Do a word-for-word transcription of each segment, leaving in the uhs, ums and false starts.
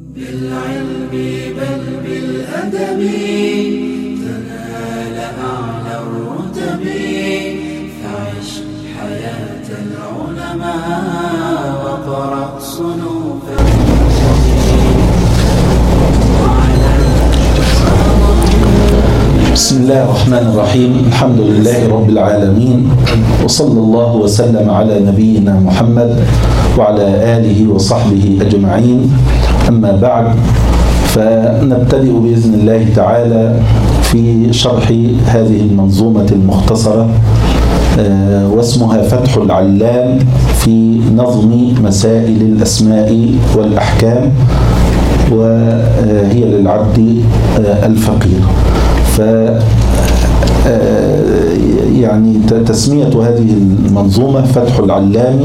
بالعلم بل بالأدب تنال أعلى الرتب فعش حياة العلماء وقرأ صنوف بسم الله الرحمن الرحيم. الحمد لله رب العالمين، وصلى الله وسلم على نبينا محمد وعلى آله وصحبه أجمعين. أما بعد، فنبتدئ بإذن الله تعالى في شرح هذه المنظومة المختصرة واسمها فتح العلام في نظم مسائل الأسماء والأحكام، وهي للعبد الفقير. ف يعني تسمية هذه المنظومة فتح العلام،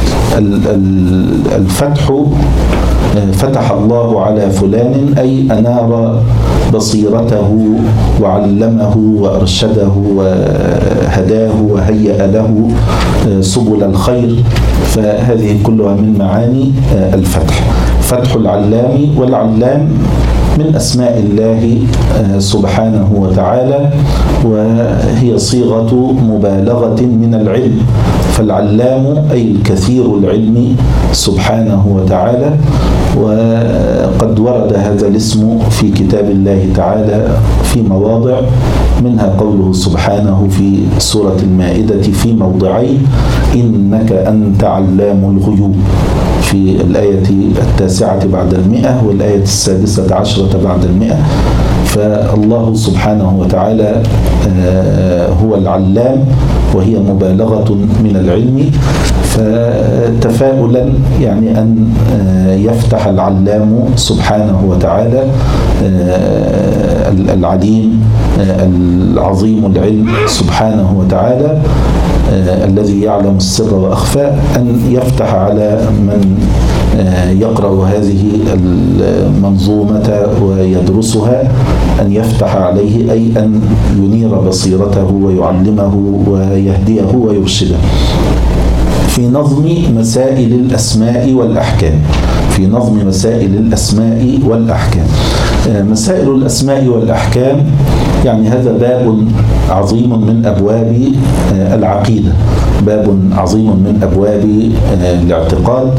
الفتح فتح الله على فلان أي أنار بصيرته وعلمه وأرشده وهداه وهيأ له سبل الخير، فهذه كلها من معاني الفتح. فتح العلام، والعلام من أسماء الله سبحانه وتعالى، وهي صيغة مبالغة من العلم، فالعلام أي الكثير العلم سبحانه وتعالى. وقد ورد هذا الاسم في كتاب الله تعالى في مواضع، منها قوله سبحانه في سورة المائدة في موضعين: إنك أنت علام الغيوب، في الآية التاسعة بعد المئة والآية السادسة عشرة بعد المئة. فالله سبحانه وتعالى هو العلام، وهي مبالغة من العلم، فتفاؤلا يعني أن يفتح العلام سبحانه وتعالى العليم العظيم العلم سبحانه وتعالى الذي يعلم السر وأخفى، أن يفتح على من يقرأ هذه المنظومة ويدرسها، أن يفتح عليه أي أن ينير بصيرته ويعلمه ويهديه ويرشده في نظم مسائل الأسماء والأحكام. في نظم مسائل الأسماء والأحكام. مسائل الأسماء والأحكام يعني هذا باب عظيم من أبواب العقيدة، باب عظيم من أبواب الاعتقاد،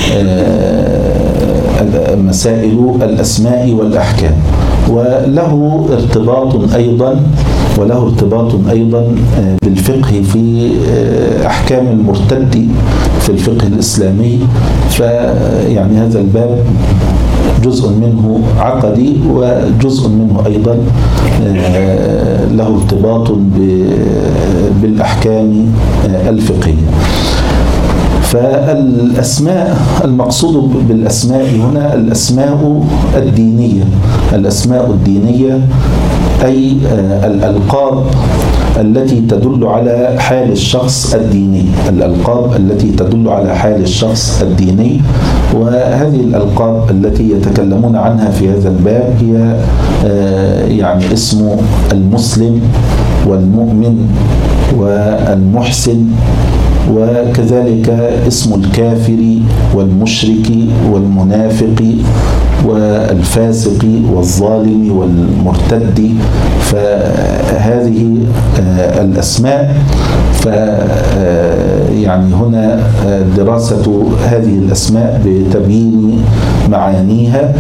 مسائل الأسماء والأحكام، وله ارتباط أيضا وله ارتباط أيضا بالفقه في أحكام المرتد في الفقه الإسلامي. فيعني هذا الباب جزء منه عقدي، وجزء منه أيضا له ارتباط بالأحكام الفقهية. فالأسماء، المقصود بالأسماء هنا الأسماء الدينية. الأسماء الدينية أي الألقاب التي تدل على حال الشخص الديني، الألقاب التي تدل على حال الشخص الديني. وهذه الألقاب التي يتكلمون عنها في هذا الباب هي يعني اسم المسلم والمؤمن والمحسن، وكذلك اسم الكافر والمشرك والمنافق والفاسق والظالم والمرتد. فهذه الأسماء، ف يعني هنا دراسة هذه الأسماء بتبيين معانيها.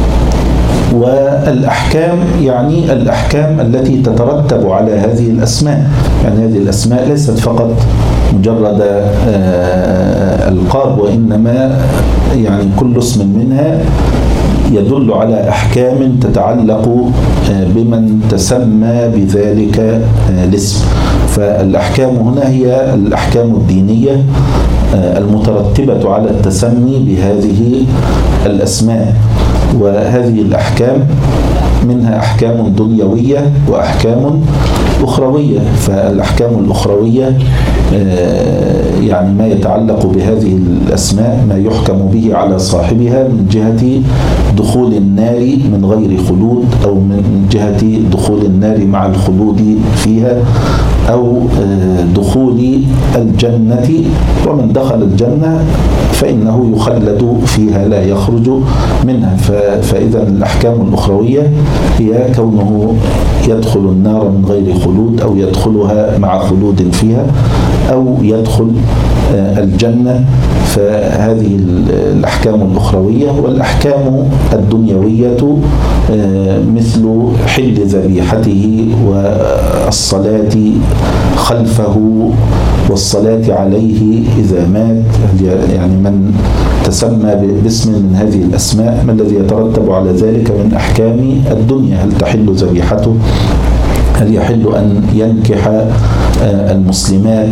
والأحكام يعني الأحكام التي تترتب على هذه الأسماء، يعني هذه الأسماء ليست فقط مجرد ألقاب، وإنما يعني كل اسم منها يدل على أحكام تتعلق بمن تسمى بذلك الاسم. فالأحكام هنا هي الأحكام الدينية المترتبة على التسمي بهذه الأسماء. وهذه الأحكام منها أحكام دنيوية وأحكام أخروية. فالأحكام الأخروية يعني ما يتعلق بهذه الأسماء، ما يحكم به على صاحبها من جهة دخول النار من غير خلود، أو من جهة دخول النار مع الخلود فيها، أو دخول الجنة، ومن دخل الجنة فإنه يخلد فيها لا يخرج منها. ف فإذا الأحكام الأخروية هي كونه يدخل النار من غير خلود أو يدخلها مع خلود فيها أو يدخل الجنة. فهذه الأحكام الأخروية. والأحكام الدنيوية مثل حل ذبيحته والصلاة خلفه والصلاة عليه إذا مات، يعني من تسمى باسم من هذه الأسماء ما الذي يترتب على ذلك من أحكام الدنيا؟ هل تحل ذبيحته؟ هل يحل أن ينكح المسلمات؟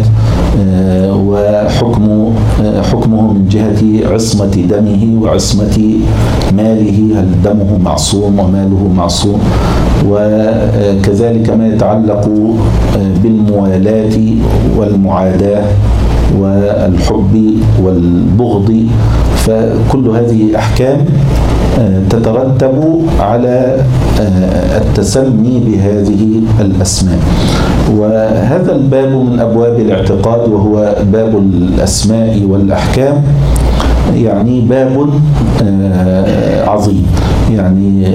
وحكم حكمه من جهة عصمة دمه وعصمة ماله، هل دمه معصوم وماله معصوم؟ وكذلك ما يتعلق بالموالاة والمعاداة والحب والبغض. فكل هذه أحكام تترتب على التسمي بهذه الأسماء. وهذا الباب من أبواب الاعتقاد وهو باب الأسماء والأحكام، يعني باب عظيم. يعني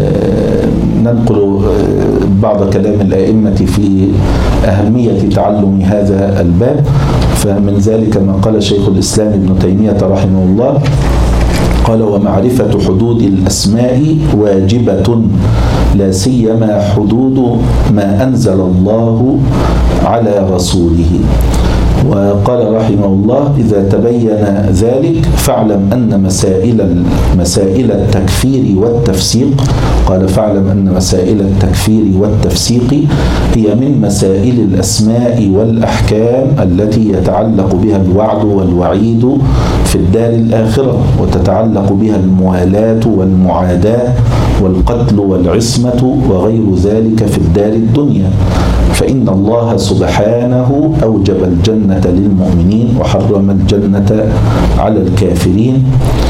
ننقل بعض كلام الأئمة في أهمية تعلم هذا الباب. فمن ذلك ما قال شيخ الإسلام ابن تيمية رحمه الله، قال: ومعرفة حدود الأسماء واجبة، لا سيما حدود ما أنزل الله على رسوله. وقال رحمه الله: إذا تبين ذلك فاعلم أن مسائل مسائل التكفير والتفسيق، قال: فاعلم أن مسائل التكفير والتفسيق هي من مسائل الأسماء والأحكام التي يتعلق بها الوعد والوعيد في الدار الآخرة، وتتعلق بها الموالاة والمعاداة والقتل والعصمة وغير ذلك في الدار الدنيا. فإن الله سبحانه أوجب الجنة للمؤمنين وحرم الجنة على الكافرين،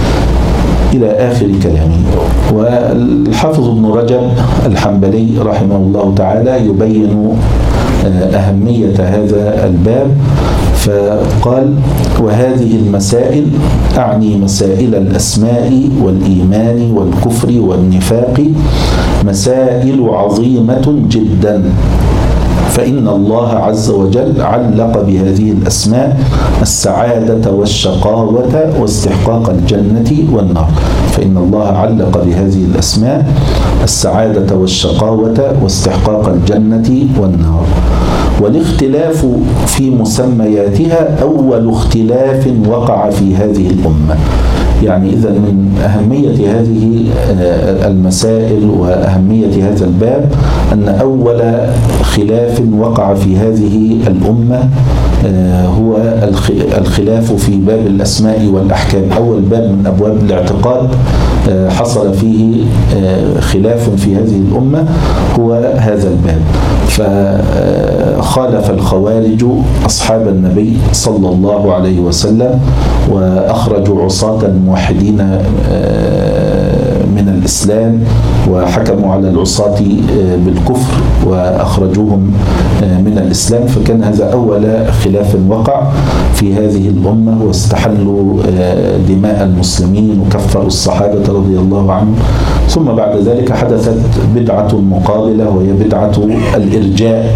إلى آخر كلامه. والحافظ ابن رجب الحنبلي رحمه الله تعالى يبين أهمية هذا الباب، فقال: وهذه المسائل، أعني مسائل الأسماء والإيمان والكفر والنفاق، مسائل عظيمة جدا، فإن الله عز وجل علق بهذه الأسماء السعادة والشقاوة واستحقاق الجنة والنار. فإن الله علق بهذه الأسماء السعادة والشقاوة واستحقاق الجنة والنار. والاختلاف في مسمياتها أول اختلاف وقع في هذه الأمة. يعني إذا من أهمية هذه المسائل وأهمية هذا الباب أن أول خلاف وقع في هذه الأمة هو الخلاف في باب الأسماء والأحكام. أول باب من أبواب الاعتقاد حصل فيه خلاف في هذه الأمة هو هذا الباب. فخالف الخوارج أصحاب النبي صلى الله عليه وسلم، وأخرجوا عصاة الموحدين من الإسلام، وحكموا على العصاة بالكفر وأخرجوهم من الإسلام. فكان هذا أول خلاف وقع في هذه الأمة، واستحلوا دماء المسلمين وكفروا الصحابة رضي الله عنهم. ثم بعد ذلك حدثت بدعة مقابلة وهي بدعة الإرجاء،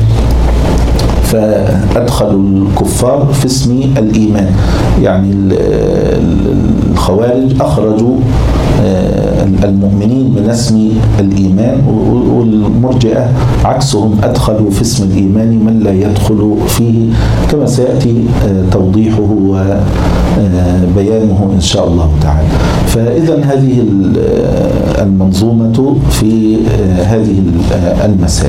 فأدخلوا الكفار في اسم الإيمان. يعني الخوارج أخرجوا المؤمنين من اسم الإيمان، والمرجئة عكسهم أدخلوا في اسم الإيمان من لا يدخل فيه، كما سيأتي توضيحه وبيانه إن شاء الله تعالى. فإذا هذه المنظومة في هذه المسائل.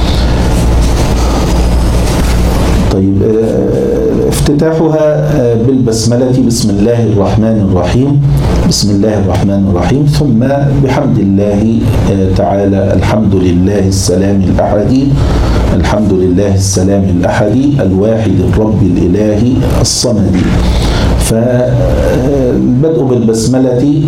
طيب، افتتاحها بالبسملة: بسم الله الرحمن الرحيم، بسم الله الرحمن الرحيم، ثم بحمد الله تعالى. الحمد لله السلام الأحدي، الحمد لله السلام الأحدي الواحد الرب الإله الصمد. فالبدء بالبسملة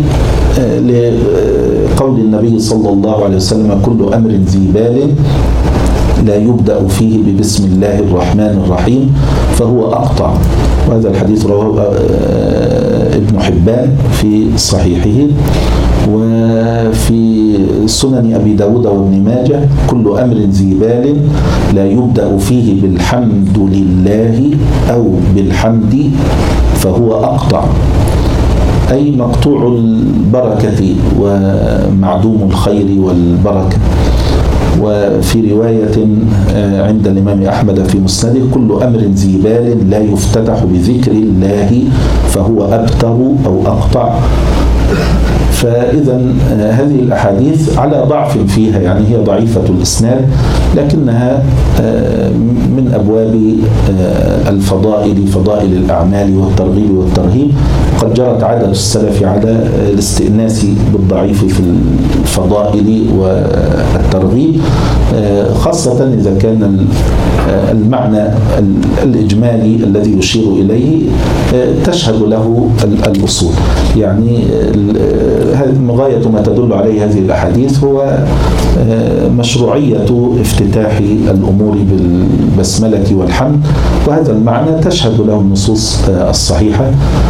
لقول النبي صلى الله عليه وسلم: كل أمر ذي بال لا يبدأ فيه ببسم الله الرحمن الرحيم فهو أقطع. وهذا الحديث رواه ابن حبان في صحيحه. و في سنن أبي داود وابن ماجه: كل أمر ذي بال لا يبدأ فيه بالحمد لله أو بالحمد فهو أقطع، أي مقطوع البركة ومعدوم الخير والبركة. وفي رواية عند الإمام أحمد في مسنده: كل أمر ذي بال لا يفتتح بذكر الله فهو أبتر أو أقطع. فإذا هذه الأحاديث على ضعف فيها، يعني هي ضعيفة الإسناد، لكنها من أبواب الفضائل، فضائل الأعمال والترغيب والترهيب. قد جرت عادة السلف على الاستئناس بالضعيف في الفضائل والترغيب، خاصة إذا كان المعنى الإجمالي الذي يشير إليه تشهد له الأصول. يعني غاية ما تدل عليه هذه الأحاديث هو مشروعية افتتاح الأمور بالبسملة والحمد، وهذا المعنى تشهد له النصوص الصحيحة.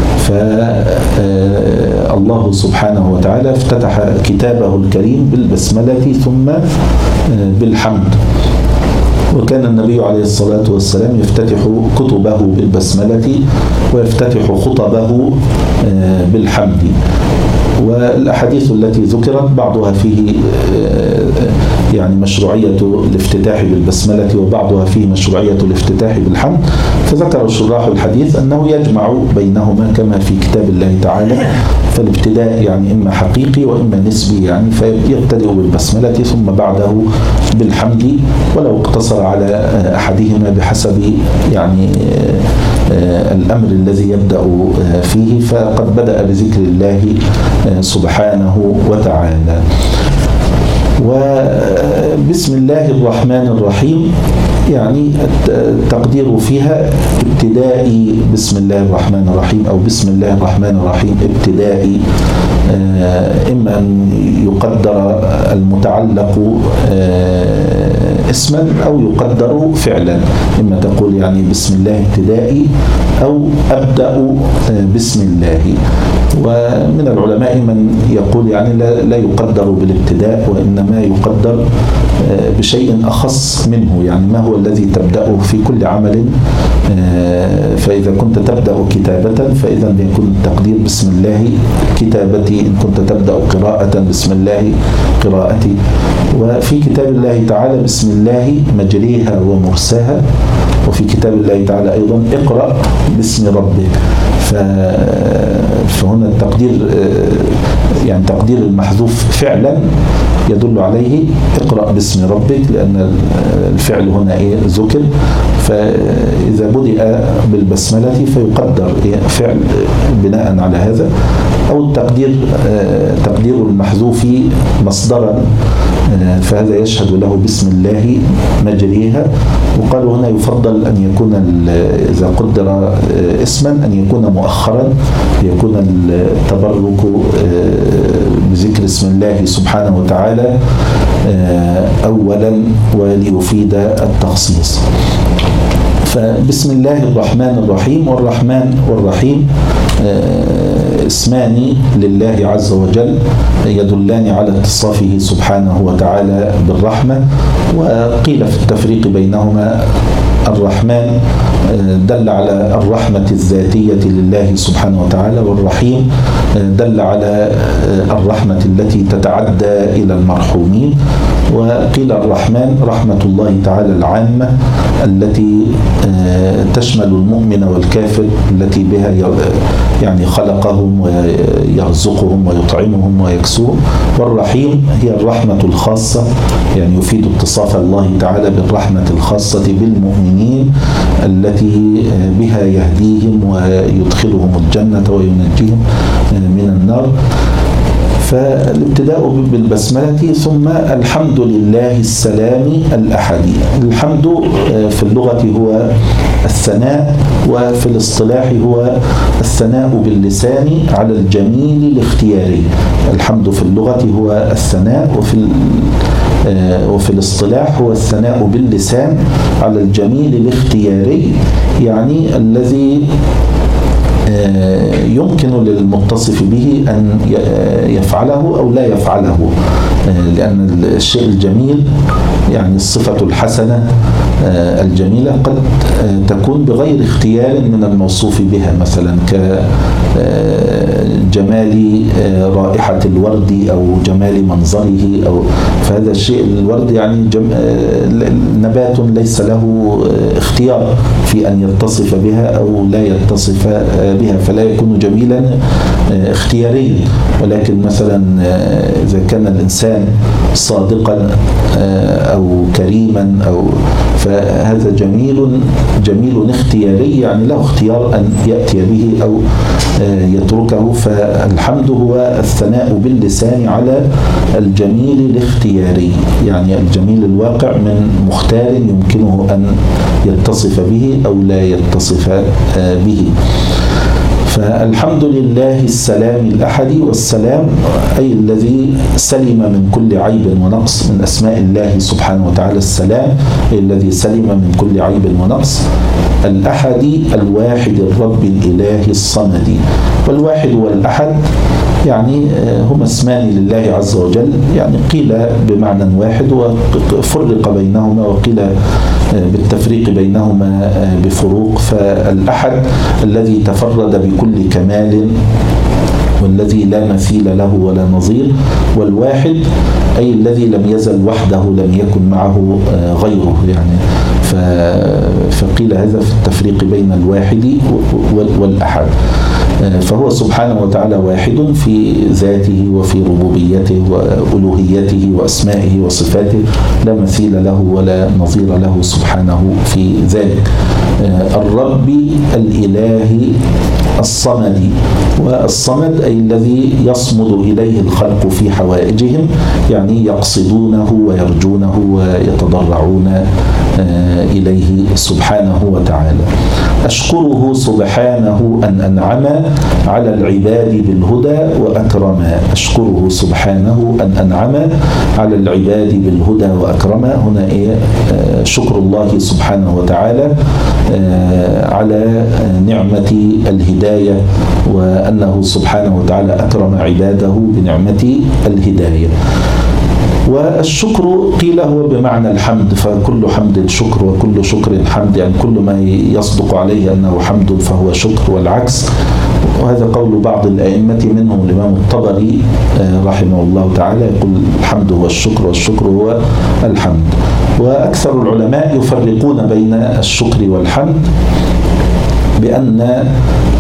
فالله سبحانه وتعالى افتتح كتابه الكريم بالبسملة ثم بالحمد، وكان النبي عليه الصلاة والسلام يفتتح كتبه بالبسملة ويفتتح خطبه بالحمد. والأحاديث التي ذكرت بعضها فيه يعني مشروعية الافتتاح بالبسملة وبعضها فيه مشروعية الافتتاح بالحمد، فذكر شراح الحديث أنه يجمع بينهما كما في كتاب الله تعالى، فالابتداء يعني إما حقيقي وإما نسبي، يعني فيبتدئ بالبسملة ثم بعده بالحمد، ولو اقتصر على أحدهما بحسب يعني الأمر الذي يبدأ فيه، فقد بدأ بذكر الله سبحانه وتعالى. وبسم الله الرحمن الرحيم يعني التقدير فيها ابتدائي بسم الله الرحمن الرحيم أو بسم الله الرحمن الرحيم ابتدائي، إما أن يقدر المتعلق اسما أو يقدر فعلا، إما تقول يعني بسم الله ابتدائي أو أبدأ بسم الله. ومن العلماء من يقول يعني لا يقدر بالابتداء وإنما يقدر بشيء أخص منه، يعني ما هو الذي تبدأه في كل عمل. فإذا كنت تبدأ كتابة فإذا يكون التقدير بسم الله كتابتي، إن كنت تبدأ قراءة بسم الله قراءتي. وفي كتاب الله تعالى بسم الله مجريها ومرساها، وفي كتاب الله تعالى أيضا اقرأ باسم ربك. فهنا التقدير يعني تقدير المحذوف فعلا يدل عليه اقرأ باسم ربك، لأن الفعل هنا إيه ذكر، فإذا بدأ بالبسملة فيقدر فعل بناء على هذا، أو التقدير تقدير المحذوف مصدرا، فهذا يشهد له بسم الله مجريها. وقالوا هنا يفضل أن يكون إذا قدر اسما أن يكون مؤخرا، يكون التبرك بذكر اسم الله سبحانه وتعالى أولا وليفيد التخصيص. فبسم الله الرحمن الرحيم، والرحمن والرحيم اسمان لله عز وجل يدلان على اتصافه سبحانه وتعالى بالرحمة. وقيل في التفريق بينهما الرحمن دل على الرحمة الذاتية لله سبحانه وتعالى، والرحيم دل على الرحمة التي تتعدى إلى المرحومين. وقيل الرحمن رحمة الله تعالى العامة التي تشمل المؤمن والكافر، التي بها يعني خلقهم ويرزقهم ويطعمهم ويكسوهم. والرحيم هي الرحمة الخاصة، يعني يفيد اتصاف الله تعالى بالرحمة الخاصة بالمؤمنين التي بها يهديهم ويدخلهم الجنة وينجيهم من النار. فالابتداء بالبسملة ثم الحمد لله السلام الأحدي. الحمد في اللغة هو الثناء، وفي الاصطلاح هو الثناء باللسان على الجميل الاختياري. الحمد في اللغة هو الثناء، وفي وفي الاصطلاح هو الثناء باللسان على الجميل الاختياري، يعني الذي يمكن للمتصف به أن يفعله أو لا يفعله، لأن الشيء الجميل يعني الصفة الحسنة الجميلة قد تكون بغير اختيار من الموصوف بها، مثلا كجمال رائحة الورد أو جمال منظره، أو فهذا الشيء الورد يعني نبات ليس له اختيار في أن يتصف بها أو لا يتصف بها، فلا يكون جميلا اختياريا. ولكن مثلا إذا كان الإنسان صادقا أو كريما أو فهذا جميل جميل اختياري، يعني له اختيار أن يأتي به أو يتركه. فالحمد هو الثناء باللسان على الجميل الاختياري، يعني الجميل الواقع من مختار يمكنه أن يتصف به أو لا يتصف به. فالحمد لله السلام الأحد، والسلام أي الذي سلم من كل عيب ونقص، من أسماء الله سبحانه وتعالى السلام أي الذي سلم من كل عيب ونقص. الأحد الواحد الرب الإله الصمد، والواحد والأحد يعني هما اسمان لله عز وجل، يعني قيل بمعنى واحد وفرق بينهما، وقيل بالتفريق بينهما بفروق. فالأحد الذي تفرد بكل كمال والذي لا مثيل له ولا نظير، والواحد أي الذي لم يزل وحده لم يكن معه غيره، يعني فقيل هذا في التفريق بين الواحد والأحد. فهو سبحانه وتعالى واحد في ذاته وفي ربوبيته وألوهيته وأسمائه وصفاته، لا مثيل له ولا نظير له سبحانه في ذلك. الرب الإله الصمد، والصمد أي الذي يصمد إليه الخلق في حوائجهم، يعني يقصدونه ويرجونه ويتضرعون إليه سبحانه وتعالى. أشكره سبحانه أن أنعم على العباد بالهدى وأكرم. أشكره سبحانه أن أنعم على العباد بالهدى وأكرم. هنا إيه؟ شكر الله سبحانه وتعالى على نعمة الهداية، وأنه سبحانه وتعالى أكرم عباده بنعمة الهداية. والشكر قيل هو بمعنى الحمد، فكل حمد شكر وكل شكر حمد، يعني كل ما يصدق عليه أنه حمد فهو شكر والعكس. وهذا قول بعض الأئمة منهم الإمام الطبري رحمه الله تعالى، يقول الحمد هو الشكر والشكر هو الحمد. وأكثر العلماء يفرقون بين الشكر والحمد بأن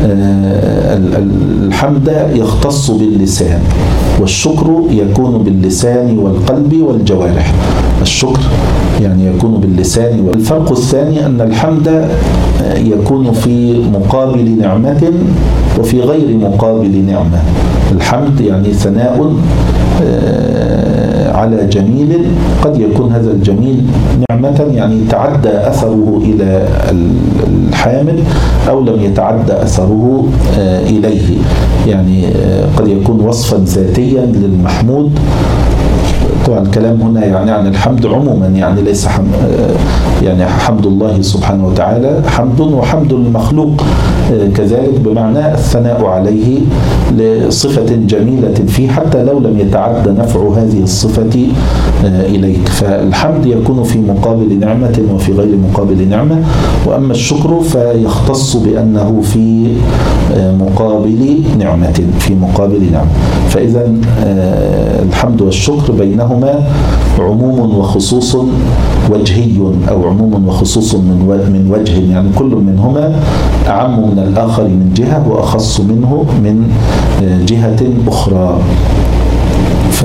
الحمد يختص باللسان، والشكر يكون باللسان والقلب والجوارح. الشكر يعني يكون باللسان. والفرق الثاني أن الحمد يكون في مقابل نعمة وفي غير مقابل نعمة. الحمد يعني ثناء على جميل، قد يكون هذا الجميل نعمة يعني تعدى أثره إلى الحامد أو لم يتعدى أثره إليه، يعني قد يكون وصفا ذاتيا للمحمود. طبعا الكلام هنا يعني عن الحمد عموما، يعني ليس حمد يعني حمد الله سبحانه وتعالى حمد، وحمد المخلوق كذلك بمعنى الثناء عليه لصفة جميلة فيه حتى لو لم يتعدى نفع هذه الصفة إليك. فالحمد يكون في مقابل نعمة وفي غير مقابل نعمة. وأما الشكر فيختص بأنه في مقابل نعمة في مقابل نعمة. فإذا الحمد والشكر بينهما عموم وخصوص وجهي، أو عموم وخصوص من وجه، يعني كل منهما أعم من الآخر من جهة وأخص منه من جهة أخرى. ف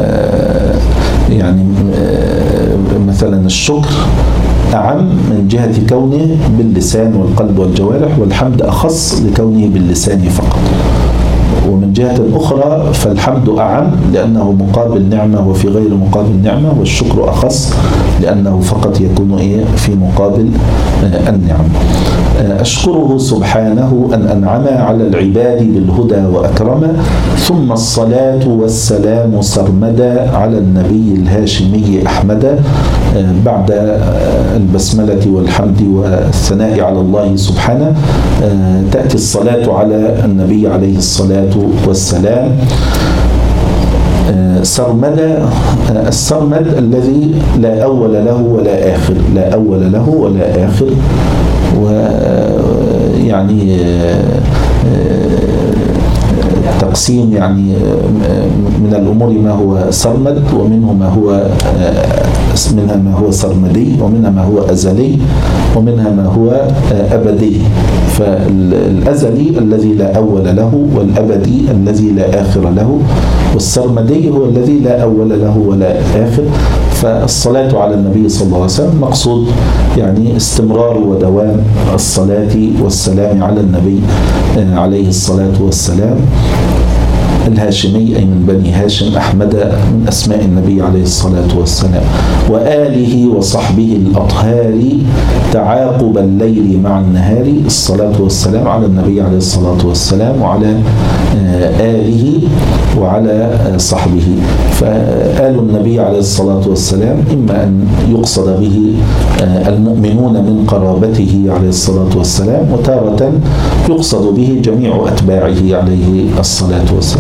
يعني مثلا الشكر أعم من جهة كونه باللسان والقلب والجوارح، والحمد أخص لكونه باللسان فقط. ومن جهة أخرى فالحمد أعم لأنه مقابل نعمة وفي غير مقابل نعمة، والشكر أخص لأنه فقط يكون إيه في مقابل النعم. أشكره سبحانه أن أنعم على العباد بالهدى وأكرم، ثم الصلاة والسلام سرمدا على النبي الهاشمي أحمد. بعد البسملة والحمد والثناء على الله سبحانه تأتي الصلاة على النبي عليه الصلاة والسلام. سرمدا، السرمد الذي لا أول له ولا آخر، لا أول له ولا آخر، ويعني تقسيم يعني من الأمور ما هو سرمد، ومنه ما هو منها ما هو سرمدي، ومنها ما هو أزلي، ومنها ما هو أبدي. فالأزلي الذي لا أول له، والأبدي الذي لا آخر له، والسرمدي هو الذي لا أول له ولا آخر. فالصلاة على النبي صلى الله عليه وسلم مقصود يعني استمرار ودوام الصلاة والسلام على النبي عليه الصلاة والسلام الهاشمي، أي من بني هاشم، أحمد من أسماء النبي عليه الصلاة والسلام، وآله وصحبه الأطهار تعاقب الليل مع النهار. الصلاة والسلام على النبي عليه الصلاة والسلام وعلى آله وعلى صحبه. فآل النبي عليه الصلاة والسلام إما أن يقصد به المؤمنون من قرابته عليه الصلاة والسلام، وتارة يقصد به جميع أتباعه عليه الصلاة والسلام.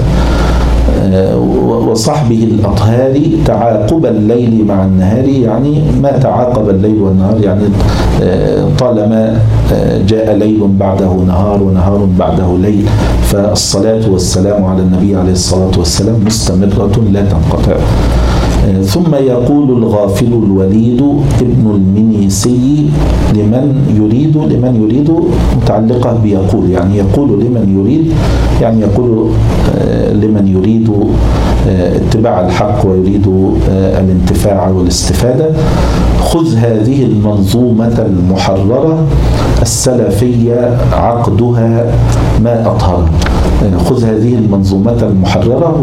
وصحبه الأطهار تعاقب الليل مع النهار، يعني ما تعاقب الليل والنهار، يعني طالما جاء ليل بعده نهار ونهار بعده ليل، فالصلاة والسلام على النبي عليه الصلاة والسلام مستمرة لا تنقطع. ثم يقول الغافل الوليد ابن المنيسي لمن يريد، لمن يريد متعلقة بيقول، يعني يقول لمن يريد، يعني يقول لمن يريد اتباع الحق ويريد الانتفاع والاستفادة: خذ هذه المنظومة المحررة السلفية عقدها ما أطهر. خذ هذه المنظومة المحررة،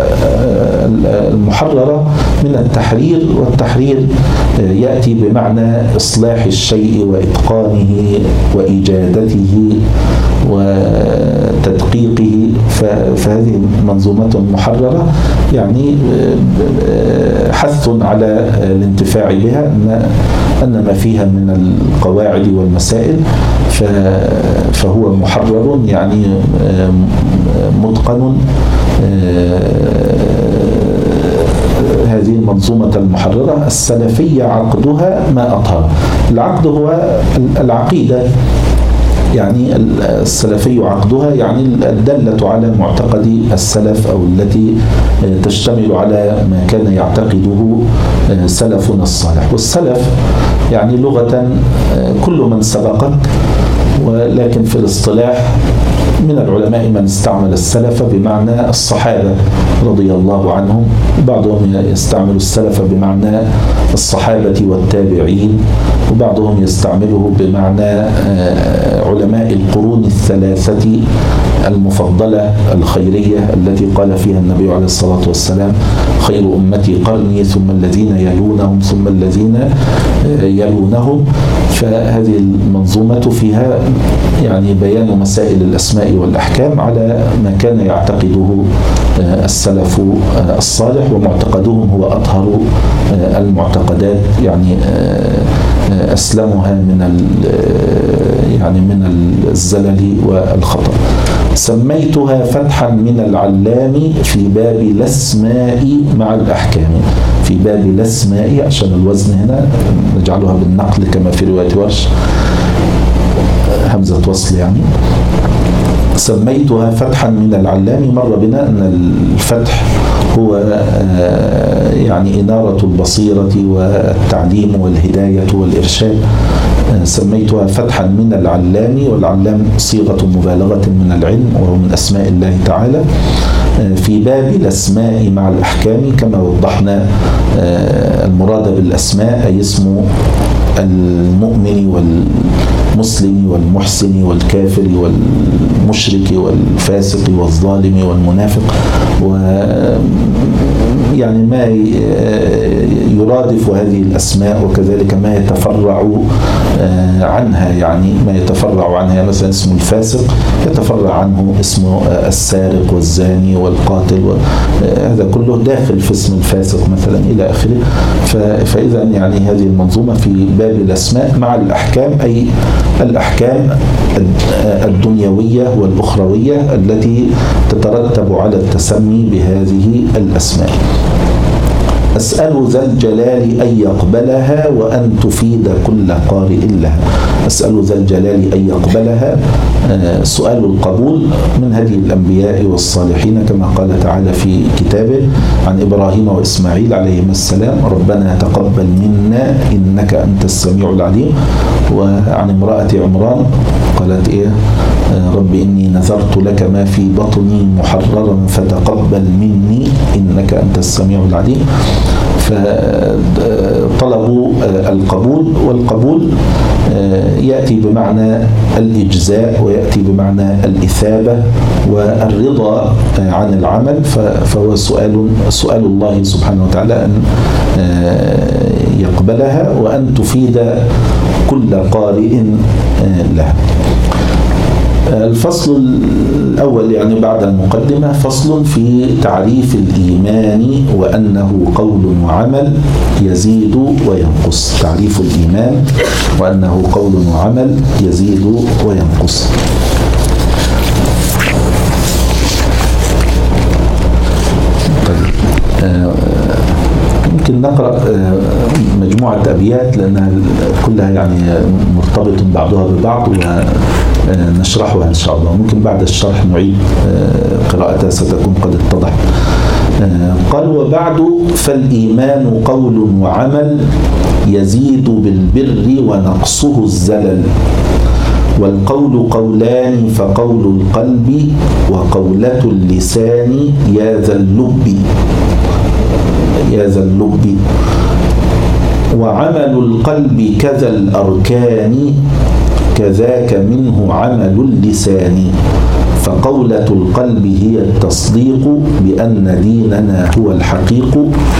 والمحررة من التحرير، والتحرير يأتي بمعنى إصلاح الشيء وإتقانه وإيجادته وتدقيقه. فهذه منظومة محررة يعني حث على الانتفاع بها، أن ما فيها من القواعد والمسائل فهو محرر، يعني متقن. هذه المنظومة المحررة السلفية عقدها ما أطهر. العقد هو العقيدة، يعني السلفي عقدها يعني الدالة على معتقد السلف، أو التي تشتمل على ما كان يعتقده سلفنا الصالح. والسلف يعني لغة كل من سبقك، ولكن في الاصطلاح من العلماء من استعمل السلف بمعنى الصحابة رضي الله عنهم، بعضهم يستعمل السلف بمعنى الصحابة والتابعين، وبعضهم يستعمله بمعنى علماء القرون الثلاثة المفضلة الخيرية التي قال فيها النبي عليه الصلاة والسلام: خير أمتي قرني ثم الذين يلونهم ثم الذين يلونهم. فهذه المنظومة فيها يعني بيان مسائل الأسماء والأحكام على ما كان يعتقده السلف الصالح، ومعتقدهم هو أطهر المعتقدات، يعني أسلمها من يعني من الزلل والخطأ. سميتها فتحا من العلام في باب الأسماء مع الأحكام. في باب الأسماء عشان الوزن هنا نجعلها بالنقل كما في رواية ورش، همزة وصل يعني. سميتها فتحا من العلام. مر بنا أن الفتح هو يعني إنارة البصيرة والتعليم والهداية والإرشاد. سميتها فتحا من العلام، والعلام صيغة مبالغة من العلم، وهو من أسماء الله تعالى. في باب الأسماء مع الأحكام، كما وضحنا المراد بالأسماء أي اسم المؤمن والمسلم والمحسن والكافر والمشرك والفاسق والظالم والمنافق، و يعني ما يرادف هذه الأسماء، وكذلك ما يتفرع عنها، يعني ما يتفرع عنها مثلا اسم الفاسق يتفرع عنه اسم السارق والزاني والقاتل، هذا كله داخل في اسم الفاسق مثلا إلى آخره. فإذا يعني هذه المنظومة في باب الأسماء مع الأحكام، أي الأحكام الدنيوية والأخروية التي تترتب على التسمي بهذه الأسماء. أسأل ذا الجلال أن يقبلها وأن تفيد كل قارئ لها. أسأل ذا الجلال أن يقبلها، سؤال القبول من هدي الأنبياء والصالحين، كما قال تعالى في كتابه عن إبراهيم وإسماعيل عليهما السلام: ربنا تقبل منا إنك أنت السميع العليم. وعن امرأة عمران قالت إيه؟ رب إني نذرت لك ما في بطني محررا فتقبل مني إنك أنت السميع العليم. فطلبوا القبول، والقبول يأتي بمعنى الإجزاء ويأتي بمعنى الإثابة والرضا عن العمل، فهو سؤال سؤال الله سبحانه وتعالى أن يقبلها وأن تفيد كل قارئ لها. الفصل الأول يعني بعد المقدمة فصل في تعريف الإيمان وأنه قول وعمل يزيد وينقص. تعريف الإيمان وأنه قول وعمل يزيد وينقص. ممكن نقرأ مجموعة أبيات لأنها كلها يعني مرتبط بعضها ببعض ونشرحها إن شاء الله. ممكن بعد الشرح نعيد قراءتها ستكون قد اتضحت. قال: وبعد فالإيمان قول وعمل يزيد بالبر ونقصه الزلل، والقول قولان فقول القلب وقولة اللسان يا ذا اللب يا ذا اللب، وعمل القلب كذا الأركان كذاك منه عمل اللسان، فقولة القلب هي التصديق بأن ديننا هو الحقيق،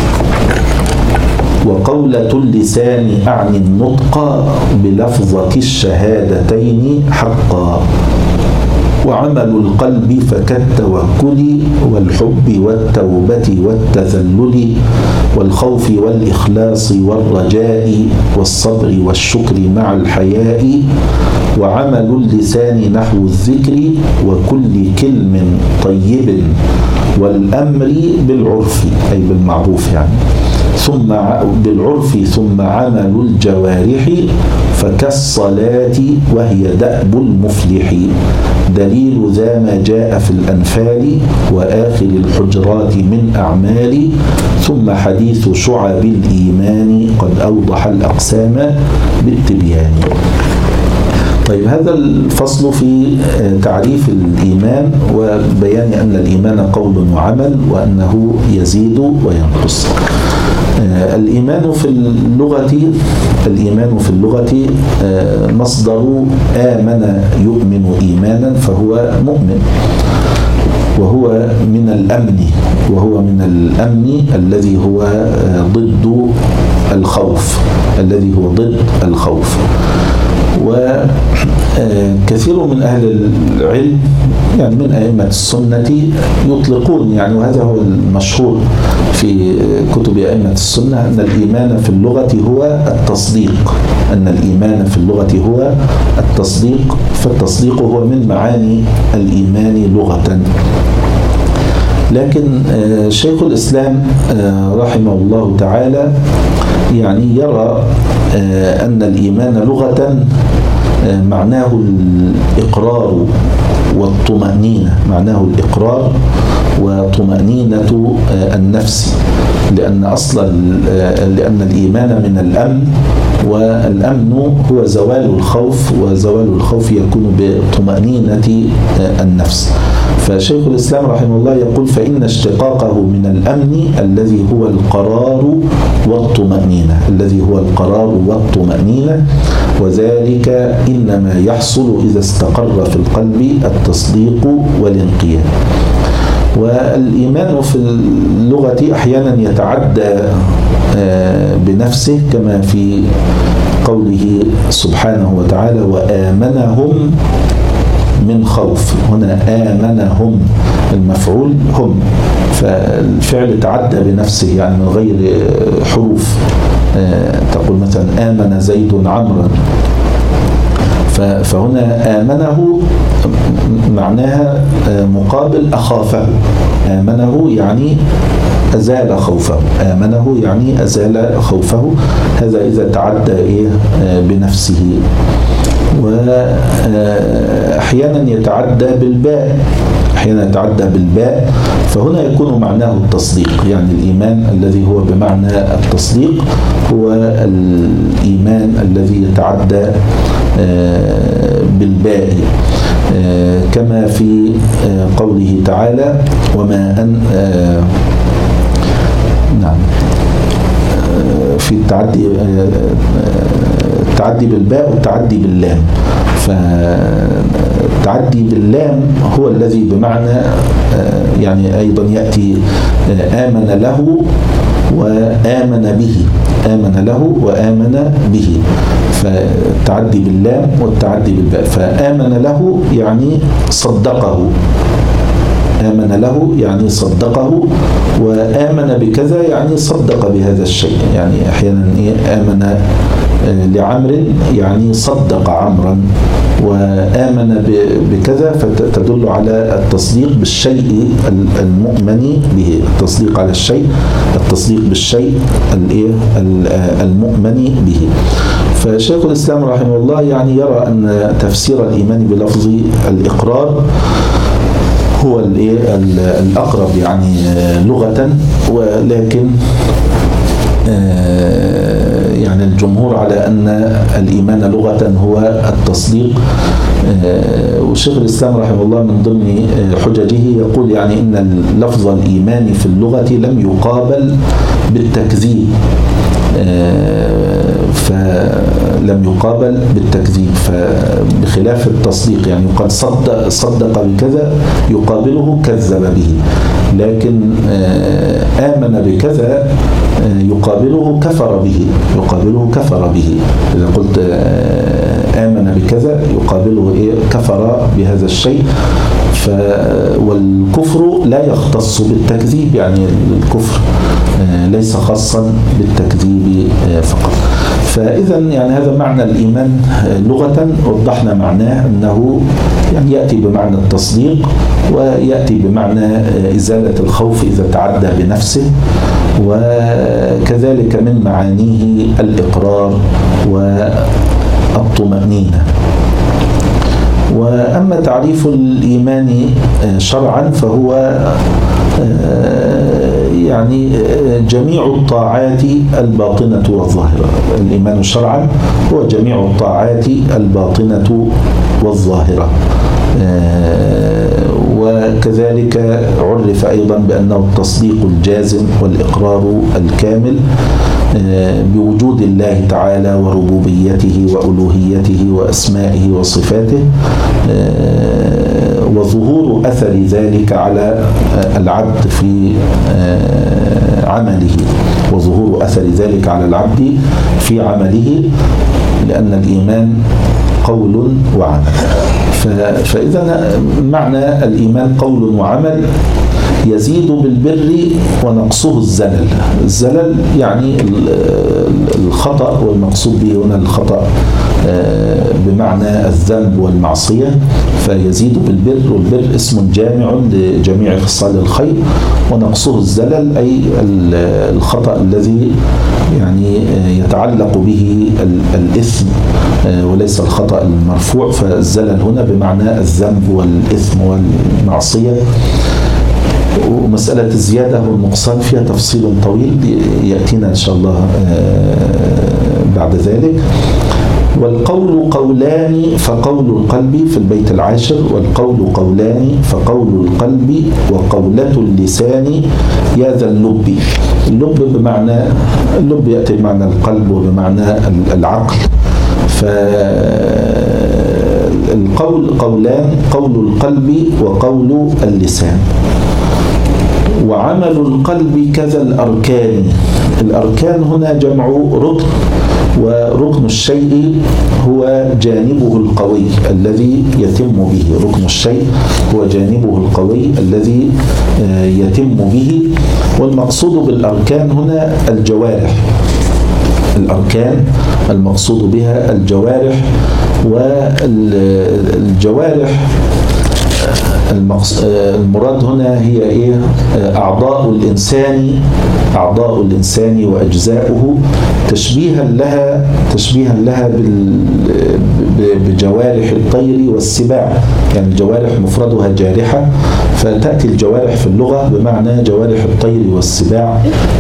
وقولة اللسان أعني النطق بلفظة الشهادتين حقا، وعمل القلب فكالتوكل والحب والتوبة والتذلل والخوف والإخلاص والرجاء والصبر والشكر مع الحياء، وعمل اللسان نحو الذكر وكل كلم طيب والأمر بالعرف أي بالمعروف يعني، ثم بالعرف ثم عمل الجوارح فكالصلاة وهي دأب المفلح، دليل ذا ما جاء في الأنفال وآخر الحجرات من أعمال، ثم حديث شعب الإيمان قد أوضح الأقسام بالتبيان. طيب، هذا الفصل في تعريف الإيمان وبيان أن الإيمان قول وعمل وأنه يزيد وينقص. الإيمان في اللغة الإيمان في اللغة مصدر آمن يؤمن إيمانا، فهو مؤمن، وهو من الأمن وهو من الأمن الذي هو ضد الخوف الذي هو ضد الخوف. وكثير من أهل العلم يعني من أئمة السنة يطلقون يعني، وهذا هو المشهور في كتب أئمة السنة، أن الإيمان في اللغة هو التصديق أن الإيمان في اللغة هو التصديق فالتصديق هو من معاني الإيمان لغة. لكن شيخ الإسلام رحمه الله تعالى يعني يرى أن الإيمان لغة معناه الإقرار والطمأنينة معناه الإقرار وطمأنينة النفس، لأن أصل لأن الإيمان من الأمن، والأمن هو زوال الخوف، وزوال الخوف يكون بطمأنينة النفس. فشيخ الإسلام رحمه الله يقول: فإن اشتقاقه من الأمن الذي هو القرار والطمأنينة، الذي هو القرار والطمأنينة، وذلك إنما يحصل إذا استقر في القلب التصديق والانقياد. والإيمان في اللغة أحيانا يتعدى بنفسه، كما في قوله سبحانه وتعالى: وآمنهم من خوف. هنا آمنهم المفعول هم، فالفعل تعدى بنفسه يعني من غير حروف. تقول مثلا آمن زيد عمرا، فهنا آمنه معناها مقابل أخافه. آمنه يعني أزال خوفه، آمنه يعني أزال خوفه. هذا إذا تعدى إيه بنفسه. وأحيانا يتعدى بالباء، أحيانا يتعدى بالباء، فهنا يكون معناه التصديق. يعني الإيمان الذي هو بمعنى التصديق هو الإيمان الذي يتعدى بالباء، كما في قوله تعالى: وما أن نعم في التعدي التعدي بالباء والتعدي باللام. فالتعدي باللام هو الذي بمعنى يعني أيضا يأتي آمن له وآمن به، آمن له وآمن به، فالتعدي باللام والتعدي بالباء. فآمن له يعني صدقه، آمن له يعني صدقه، وآمن بكذا يعني صدق بهذا الشيء. يعني أحيانا آمن لعمر يعني صدق عمرا، وآمن بكذا فتدل على التصديق بالشيء المؤمن به، التصديق على الشيء، التصديق بالشيء المؤمن به. فشيخ الإسلام رحمه الله يعني يرى أن تفسير الإيمان بلفظ الإقرار هو الأقرب يعني لغة، ولكن يعني الجمهور على أن الإيمان لغة هو التصديق. والشيخ الإسلام رحمه الله من ضمن حججه يقول يعني إن لفظ الإيمان في اللغة لم يقابل بالتكذيب، فلم يقابل بالتكذيب، فبخلاف التصديق يعني قد صدق, صدق بكذا يقابله كذب به، لكن آمن بكذا يقابله كفر به، يقابله كفر به. إذا قلت آمن بكذا يقابله إيه؟ كفر بهذا الشيء. ف والكفر لا يختص بالتكذيب، يعني الكفر ليس خاصا بالتكذيب فقط. فإذا يعني هذا معنى الإيمان لغة، وضحنا معناه أنه يعني يأتي بمعنى التصديق، ويأتي بمعنى إزالة الخوف إذا تعدى بنفسه، وكذلك من معانيه الإقرار والطمأنينة. وأما تعريف الإيمان شرعا فهو يعني جميع الطاعات الباطنة والظاهرة. الإيمان شرعا هو جميع الطاعات الباطنة والظاهرة، وكذلك عرف أيضا بأنه التصديق الجازم والإقرار الكامل بوجود الله تعالى وربوبيته وألوهيته وأسمائه وصفاته، وظهور أثر ذلك على العبد في عمله، وظهور أثر ذلك على العبد في عمله، لأن الإيمان قول وعمل. فإذا معنى الإيمان قول وعمل يزيد بالبر ونقصه الزلل. الزلل يعني الخطأ، والمقصود به هنا الخطأ بمعنى الذنب والمعصية، فيزيد بالبر، والبر اسم جامع لجميع خصال الخير، ونقصه الزلل أي الخطأ الذي يعني يتعلق به الإثم وليس الخطأ المرفوع. فالزلل هنا بمعنى الذنب والإثم والمعصية. ومسألة الزيادة والنقصان فيها تفصيل طويل يأتينا إن شاء الله بعد ذلك. والقول قولان فقول القلب في البيت العاشر، والقول قولان فقول القلب وقولة اللسان يا ذا اللب. اللب بمعنى اللب يأتي بمعنى القلب وبمعنى العقل. فالقول قولان، قول القلب وقول اللسان. وعمل القلب كذا الأركان. الأركان هنا جمع ركن، وركن الشيء هو جانبه القوي الذي يتم به. ركن الشيء هو جانبه القوي الذي يتم به. والمقصود بالأركان هنا الجوارح. الأركان المقصود بها الجوارح، والجوارح المراد هنا هي إيه؟ أعضاء الإنسان، أعضاء الإنسان وأجزاؤه، تشبيها لها تشبيها لها بجوارح الطير والسباع. يعني الجوارح مفردها جارحة، فتأتي الجوارح في اللغة بمعنى جوارح الطير والسباع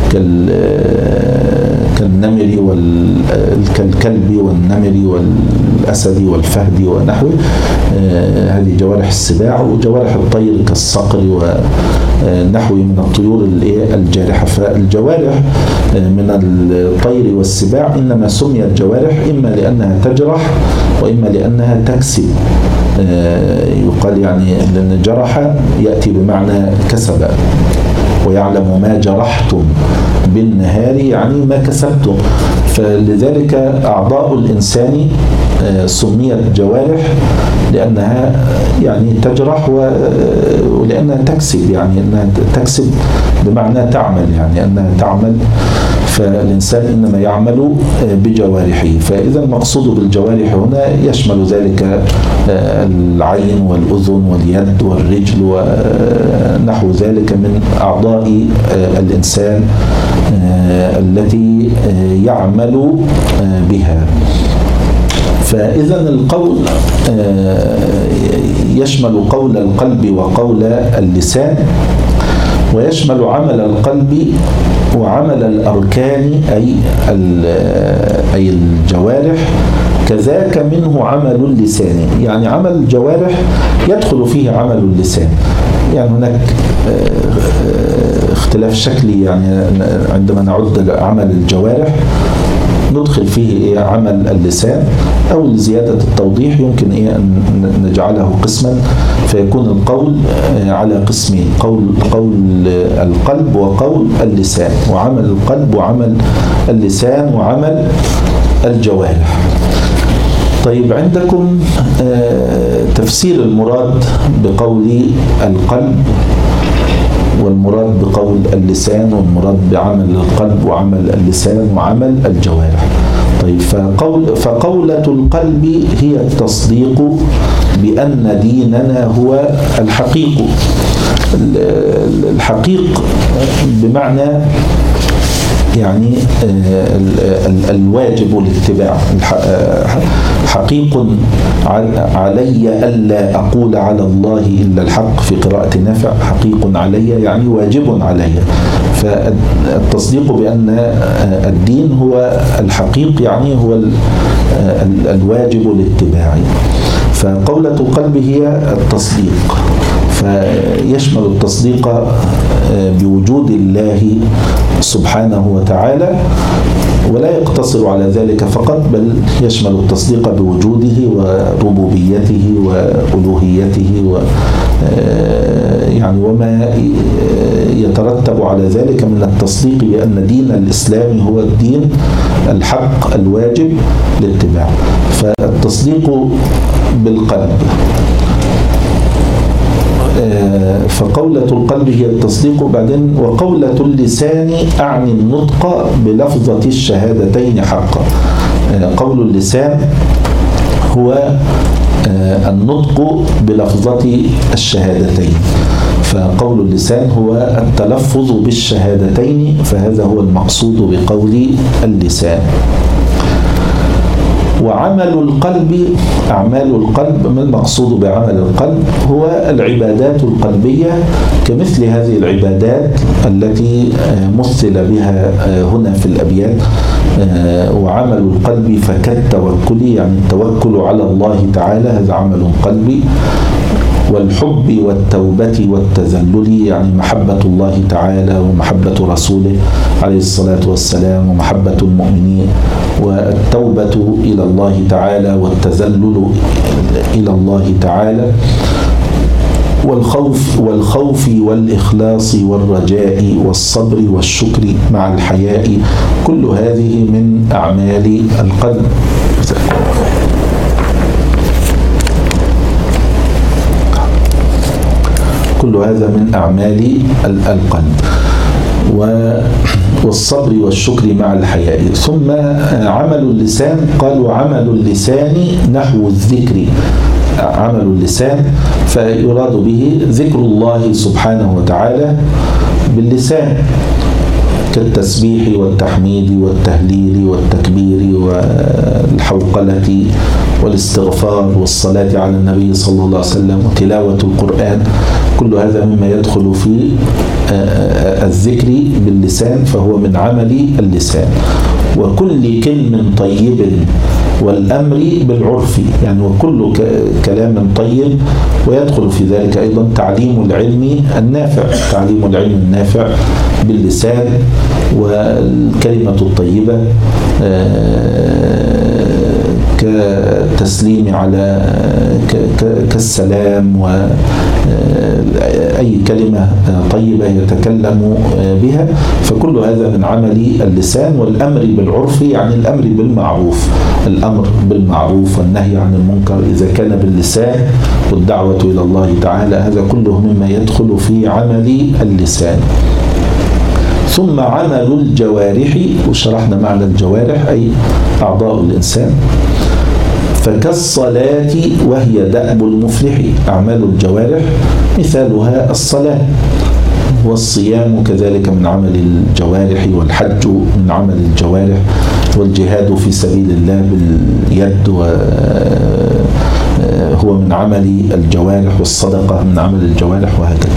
كالنمر والكلب والنمر والأسد والفهد ونحوه. هذه جوارح السباع. وجوارح الطير كالصقر ونحوه من الطيور الجارحة. فالجوارح من الطير والسباع إنما سميت جوارح إما لأنها تجرح وإما لأنها تكسب. يقال يعني لأن جرح يأتي بمعنى كسب، ويعلم ما جرحتم بالنهار يعني ما كسبتم. فلذلك أعضاء الإنسان سميت جوارح لأنها يعني تجرح ولأنها تكسب، يعني أنها تكسب بمعنى تعمل، يعني أنها تعمل. فالإنسان إنما يعمل بجوارحه. فإذا المقصود بالجوارح هنا يشمل ذلك العين والأذن واليد والرجل ونحو ذلك من أعضاء الإنسان التي يعمل بها. فإذا القول يشمل قول القلب وقول اللسان، ويشمل عمل القلب وعمل الأركان أي أي الجوارح، كذاك منه عمل اللسان. يعني عمل الجوارح يدخل فيه عمل اللسان. يعني هناك اختلاف شكلي، يعني عندما نعد عمل الجوارح ندخل فيه إيه عمل اللسان، أو لزيادة التوضيح يمكن إيه أن نجعله قسما، فيكون القول على قسمين: قول قول القلب وقول اللسان، وعمل القلب وعمل اللسان وعمل الجوارح. طيب، عندكم تفسير المراد بقول القلب والمراد بقول اللسان، والمراد بعمل القلب وعمل اللسان وعمل الجوارح. طيب، فقول فقولة القلب هي التصديق بأن ديننا هو الحقيق. الحقيق بمعنى يعني الواجب الاتباع. حقيق علي ألا أقول على الله إلا الحق في قراءة نافع. حقيق علي يعني واجب علي. فالتصديق بأن الدين هو الحقيق يعني هو الواجب الاتباع. فقولة القلب هي التصديق، فيشمل التصديق بوجود الله سبحانه وتعالى، ولا يقتصر على ذلك فقط، بل يشمل التصديق بوجوده وربوبيته وألوهيته و يعني وما يترتب على ذلك من التصديق بأن دين الإسلام هو الدين الحق الواجب للاتباع. فالتصديق بالقلب. فقولة القلب هي التصديق. بعدين وقولة اللسان أعني النطق بلفظة الشهادتين حقا. قول اللسان هو النطق بلفظة الشهادتين، فقول اللسان هو التلفظ بالشهادتين، فهذا هو المقصود بقول اللسان. وعمل القلب، أعمال القلب، ما المقصود بعمل القلب؟ هو العبادات القلبية كمثل هذه العبادات التي مثل بها هنا في الأبيات. وعمل القلب فكالتوكل، يعني التوكل على الله تعالى، هذا عمل قلبي. والحب والتوبة والتذلل، يعني محبة الله تعالى ومحبة رسوله عليه الصلاة والسلام ومحبة المؤمنين، والتوبة إلى الله تعالى والتذلل إلى الله تعالى، والخوف والخوف والإخلاص والرجاء والصبر والشكر مع الحياء، كل هذه من أعمال القلب. كل هذا من أعمال القلب. والصبر والشكر مع الحياء. ثم عمل اللسان، قالوا عمل اللسان نحو الذكر، عمل اللسان فيراد به ذكر الله سبحانه وتعالى باللسان، كالتسبيح والتحميد والتهليل والتكبير والحوقلة والاستغفار والصلاة على النبي صلى الله عليه وسلم وتلاوة القرآن. كل هذا مما يدخل في الذكر باللسان، فهو من عمل اللسان. وكل كلم طيب والأمر بالعرف، يعني وكل كلام طيب، ويدخل في ذلك أيضا تعليم العلم النافع، تعليم العلم النافع باللسان. والكلمة الطيبة كتسليم على كالسلام، وأي كلمة طيبة يتكلم بها، فكل هذا من عمل اللسان. والأمر بالعرف، يعني الأمر بالمعروف، الأمر بالمعروف والنهي عن المنكر إذا كان باللسان، والدعوة إلى الله تعالى، هذا كله مما يدخل في عمل اللسان. ثم عمل الجوارح، وشرحنا معنى الجوارح أي أعضاء الإنسان، فكالصلاة وهي دأب المفلح. أعمال الجوارح مثالها الصلاة، والصيام كذلك من عمل الجوارح، والحج من عمل الجوارح، والجهاد في سبيل الله باليد هو من عمل الجوارح، والصدقة من عمل الجوارح، وهكذا.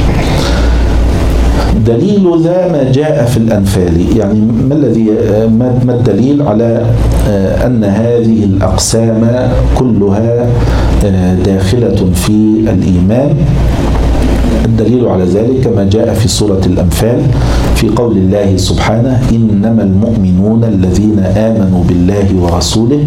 دليل ذا ما جاء في الأنفال، يعني ما الذي ما الدليل على أن هذه الأقسام كلها داخلة في الإيمان؟ الدليل على ذلك ما جاء في سورة الأنفال في قول الله سبحانه: إنما المؤمنون الذين آمنوا بالله ورسوله.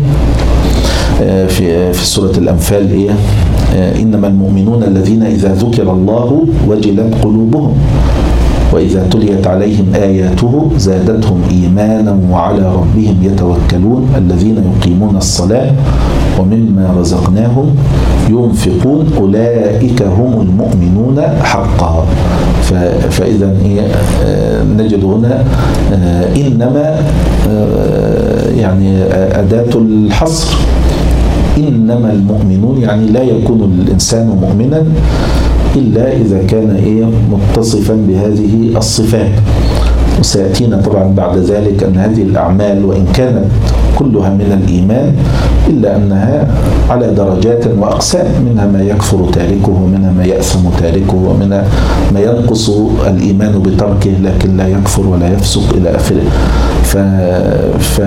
في في سورة الأنفال إيه؟ إنما المؤمنون الذين إذا ذكر الله وجلت قلوبهم وإذا تليت عليهم آياته زادتهم إيمانا وعلى ربهم يتوكلون الذين يقيمون الصلاة ومما رزقناهم ينفقون أولئك هم المؤمنون حقا. فإذا نجد هنا إنما يعني أداة الحصر، إنما المؤمنون، يعني لا يكون الإنسان مؤمنا إلا إذا كان إيه متصفا بهذه الصفات. وسيأتينا طبعا بعد ذلك أن هذه الأعمال وإن كانت كلها من الإيمان إلا أنها على درجات وأقسام، منها ما يكفر تاركه، ومنها ما يأثم تاركه، ومنها ما ينقص الإيمان بتركه لكن لا يكفر ولا يفسق إلى آخره. ف... ف...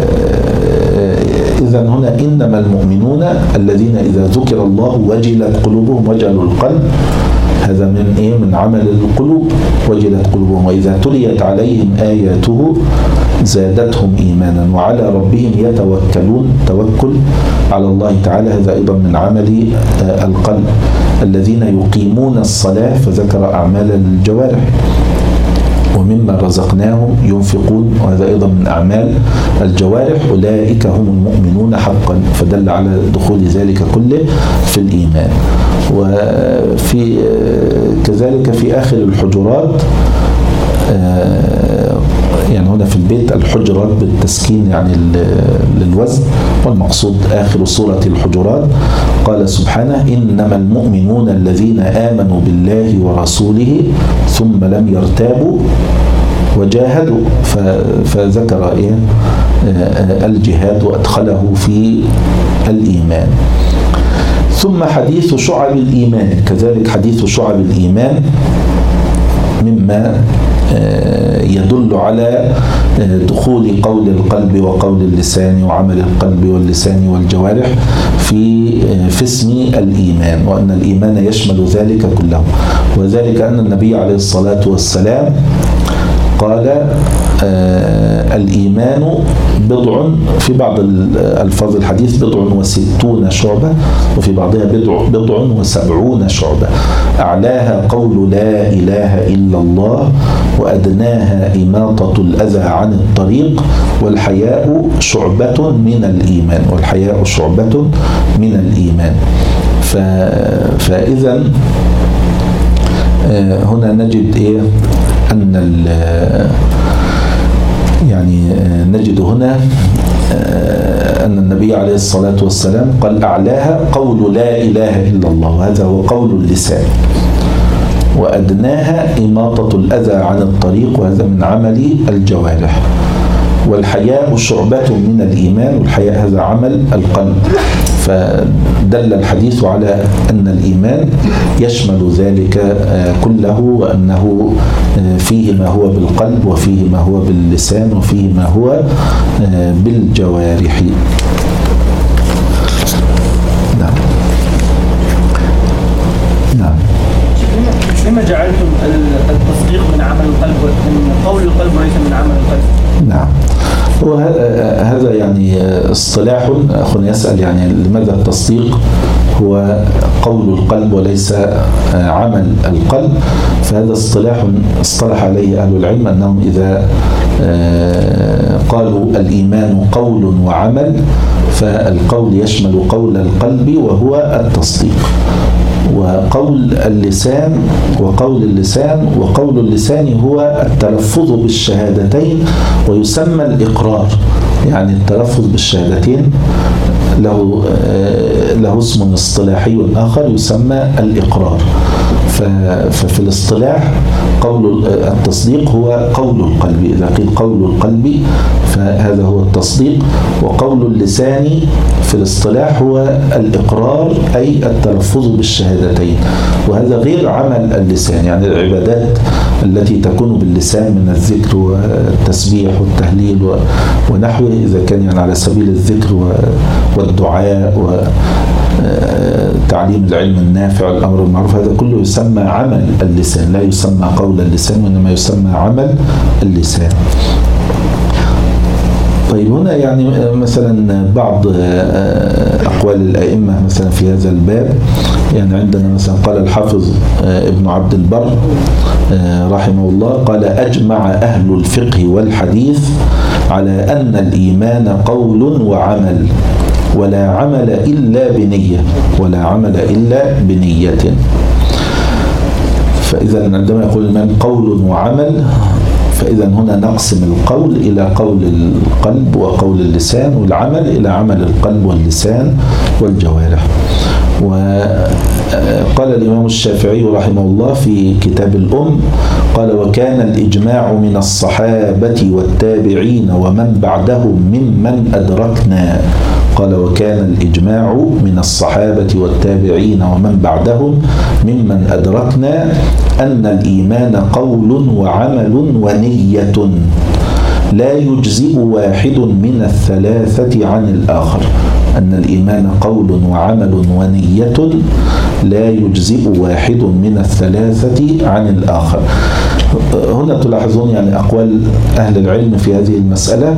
إذن هنا إنما المؤمنون الذين إذا ذكر الله وجلت قلوبهم، وجل القلب هذا من إيه؟ من عمل القلوب، وجلت قلوبهم، وإذا تليت عليهم آياته زادتهم إيمانا وعلى ربهم يتوكلون. توكل على الله تعالى هذا أيضا من عمل القلب. الذين يقيمون الصلاة، فذكر أعمال الجوارح. ومما رزقناهم ينفقون، وهذا أيضا من أعمال الجوارح. أولئك هم المؤمنون حقا، فدل على دخول ذلك كله في الإيمان. وفي كذلك في آخر الحجرات، يعني هنا في البيت الحجرات بالتسكين يعني للوزن، والمقصود آخر سورة الحجرات، قال سبحانه: إنما المؤمنون الذين آمنوا بالله ورسوله ثم لم يرتابوا وجاهدوا، فذكر إيه الجهاد وأدخله في الإيمان. ثم حديث شعب الإيمان، كذلك حديث شعب الإيمان مما يدل على دخول قول القلب وقول اللسان وعمل القلب واللسان والجوارح في في اسم الإيمان، وأن الإيمان يشمل ذلك كله. وذلك أن النبي عليه الصلاة والسلام قال آه الإيمان بضع، في بعض الفاظ الحديث بضع وستون شعبة، وفي بعضها بضع, بضع وسبعون شعبة. أعلاها قول لا إله إلا الله، وأدناها إماطة الأذى عن الطريق، والحياء شعبة من الإيمان، والحياء شعبة من الإيمان. فإذا آه هنا نجد إيه أن يعني نجد هنا أن النبي عليه الصلاة والسلام قال أعلاها قول لا إله إلا الله، وهذا هو قول اللسان، وأدناها إماطة الأذى عن الطريق، وهذا من عمل الجوارح. والحياء شعبة من الإيمان، والحياء هذا عمل القلب. فدل الحديث على أن الإيمان يشمل ذلك كله، وأنه فيه ما هو بالقلب، وفيه ما هو باللسان، وفيه ما هو بالجوارح. نعم نعم. لما جعلتم التصديق من عمل القلب، من قول القلب وليس من عمل القلب؟ نعم، وهذا يعني اصطلاح. أخونا يسأل يعني لماذا التصديق هو قول القلب وليس عمل القلب؟ فهذا اصطلاح اصطلح عليه أهل العلم، أنهم إذا قالوا الإيمان قول وعمل، فالقول يشمل قول القلب وهو التصديق، وقول اللسان وقول اللسان وقول اللسان هو التلفظ بالشهادتين، ويسمى الإقرار. يعني التلفظ بالشهادتين له له اسم اصطلاحي آخر يسمى الإقرار. ففي الاصطلاح قول التصديق هو قول القلب. إذا قيل قول القلب فهذا هو التصديق، وقول اللسان في الاصطلاح هو الإقرار، أي التلفظ بالشهادتين، وهذا غير عمل اللسان. يعني العبادات التي تكون باللسان من الذكر والتسبيح والتهليل ونحوه، إذا كان يعني على سبيل الذكر والدعاء وتعليم العلم النافع والأمر المعروف، هذا كله يسمى عمل اللسان، لا يسمى قول اللسان، وإنما يسمى عمل اللسان. طيب هنا يعني مثلا بعض أقوال الأئمة مثلا في هذا الباب، يعني عندنا مثلا قال الحافظ ابن عبد البر رحمه الله، قال أجمع أهل الفقه والحديث على أن الإيمان قول وعمل، ولا عمل إلا بنية، ولا عمل إلا بنية. فإذا عندما يقول الإمام قول وعمل، فإذا هنا نقسم القول إلى قول القلب وقول اللسان، والعمل إلى عمل القلب واللسان والجوارح. وقال الإمام الشافعي رحمه الله في كتاب الأم، قال وكان الإجماع من الصحابة والتابعين ومن بعدهم ممن أدركنا. قال وكان الإجماع من الصحابة والتابعين ومن بعدهم ممن أدركنا أن الإيمان قول وعمل ونية، لا يجزئ واحد من الثلاثة عن الآخر. أن الإيمان قول وعمل ونية لا يجزئ واحد من الثلاثة عن الآخر. هنا تلاحظون يعني أقوال أهل العلم في هذه المسألة.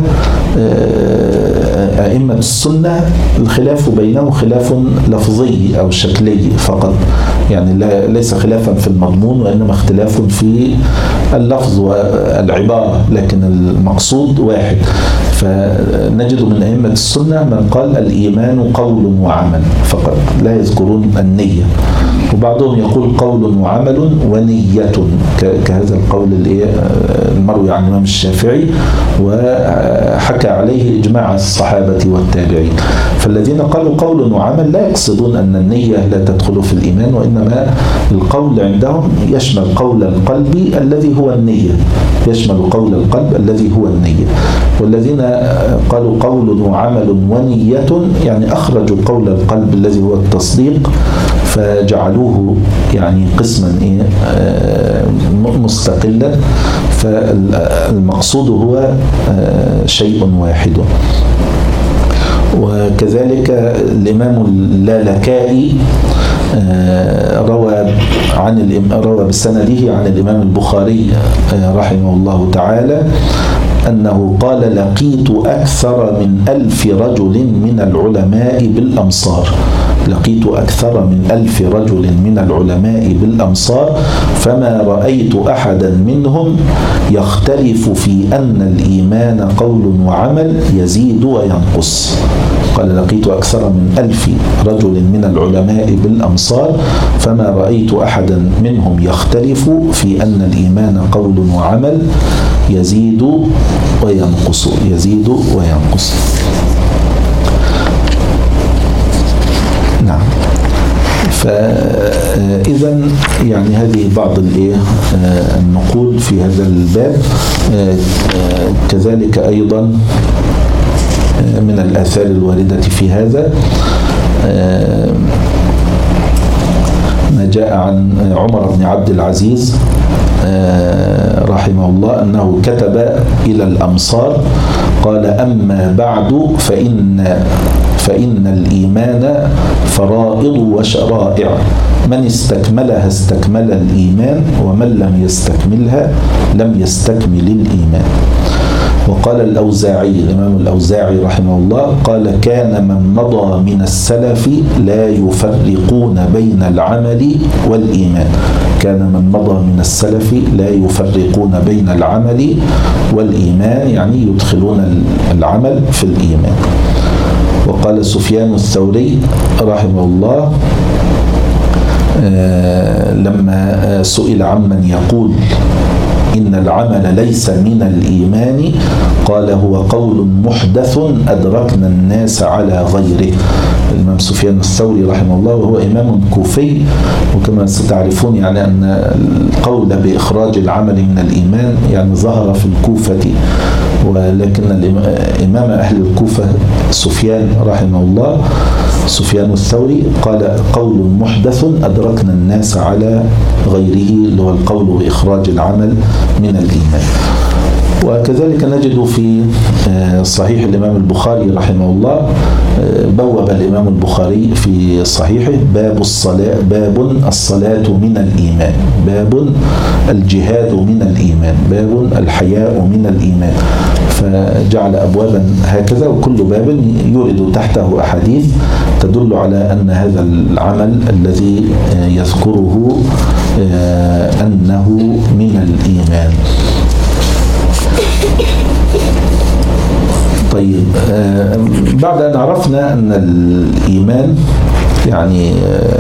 أئمة السنة الخلاف بينهم خلاف لفظي أو شكلي فقط، يعني ليس خلافا في المضمون، وإنما اختلاف في اللفظ والعبارة، لكن المقصود واحد. فنجد من أئمة السنة من قال الإيمان قول وعمل فقط، لا يذكرون النية. وبعضهم يقول قول وعمل ونية، كهذا القول المروي عن الإمام الشافعي وحكى عليه إجماع الصحابة والتابعين. فالذين قالوا قول وعمل لا يقصدون أن النية لا تدخل في الإيمان، وإنما القول عندهم يشمل قول القلب الذي هو النية، يشمل قول القلب الذي هو النية. والذين قالوا قول وعمل ونية يعني أخرجوا قول القلب الذي هو التصديق فجعلوه يعني قسما مستقلا، فالمقصود هو شيء واحد. وكذلك الإمام اللالكائي روى عن روى بسنده عن الإمام البخاري رحمه الله تعالى أنه قال لقيت أكثر من ألف رجل من العلماء بالأمصار، لقيت أكثر من ألف رجل من العلماء بالأمصار فما رأيت أحدا منهم يختلف في أن الإيمان قول وعمل يزيد وينقص. قال لقيت أكثر من ألف رجل من العلماء بالأمصار فما رأيت أحدا منهم يختلف في أن الإيمان قول وعمل يزيد وينقص، يزيد وينقص. نعم. فإذا يعني هذه بعض النقول في هذا الباب. كذلك أيضا من الآثار الواردة في هذا ما جاء عن عمر بن عبد العزيز رحمه الله أنه كتب إلى الأمصار قال أما بعد فإن فإن الإيمان فرائض وشرائع، من استكملها استكمل الإيمان ومن لم يستكملها لم يستكمل الإيمان. وقال الأوزاعي الإمام الأوزاعي رحمه الله قال كان من مضى من السلف لا يفرقون بين العمل والإيمان، كان من مضى من السلف لا يفرقون بين العمل والإيمان يعني يدخلون العمل في الإيمان. وقال سفيان الثوري رحمه الله لما سئل عمن يقول إن العمل ليس من الإيمان قال هو قول محدث أدركنا الناس على غيره. الإمام سفيان الثوري رحمه الله وهو إمام كوفي، وكما ستعرفون يعني أن القول بإخراج العمل من الإيمان يعني ظهر في الكوفة، ولكن الإمام أهل الكوفة سفيان رحمه الله سفيان الثوري قال قول محدث أدركنا الناس على غيره، اللي هو القول بإخراج العمل من الإيمان. وكذلك نجد في صحيح الإمام البخاري رحمه الله بوب الإمام البخاري في صحيحه باب الصلاة باب الصلاة من الإيمان، باب الجهاد من الإيمان، باب الحياء من الإيمان، فجعل أبوابا هكذا وكل باب يورد تحته أحاديث تدل على أن هذا العمل الذي يذكره أنه من الإيمان. طيب، بعد أن عرفنا أن الإيمان يعني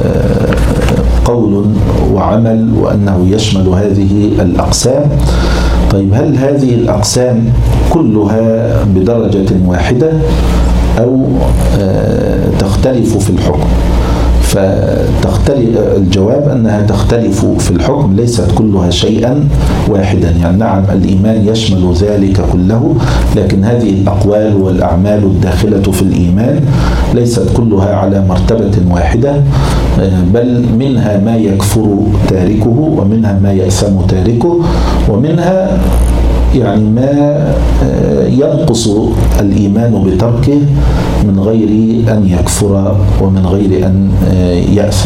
قول وعمل وأنه يشمل هذه الأقسام، طيب هل هذه الأقسام كلها بدرجة واحدة أو تختلف في الحكم؟ فتختلف الجواب أنها تختلف في الحكم، ليست كلها شيئا واحدا. يعني نعم الإيمان يشمل ذلك كله، لكن هذه الأقوال والأعمال الداخلة في الإيمان ليست كلها على مرتبة واحدة، بل منها ما يكفر تاركه ومنها ما يأثم تاركه ومنها يعني ما ينقص الإيمان بتركه من غير أن يكفر ومن غير أن يأثم.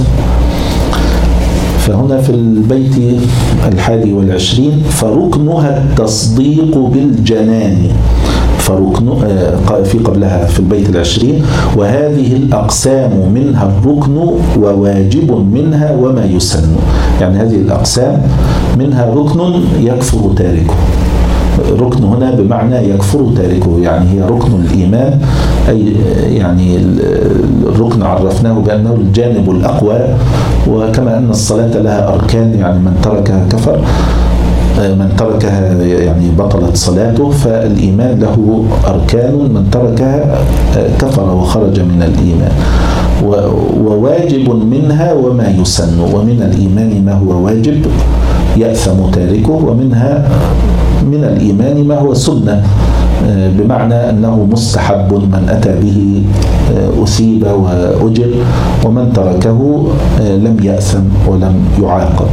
فهنا في البيت الحادي والعشرين فركنها التصديق بالجنان، فركن في قبلها في البيت العشرين وهذه الأقسام منها الركن وواجب منها وما يسن. يعني هذه الأقسام منها ركن يكفر تاركه، ركن هنا بمعنى يكفر تاركه، يعني هي ركن الإيمان، أي يعني الركن عرفناه بأنه الجانب الأقوى، وكما أن الصلاة لها أركان يعني من تركها كفر، من تركها يعني بطلت صلاته، فالإيمان له أركان من تركها كفر وخرج من الإيمان، وواجب منها وما يسن، ومن الإيمان ما هو واجب يأثم تاركه، ومنها من الإيمان ما هو سنة بمعنى أنه مستحب، من أتى به أثيب وأجر، ومن تركه لم يأثم ولم يعاقب.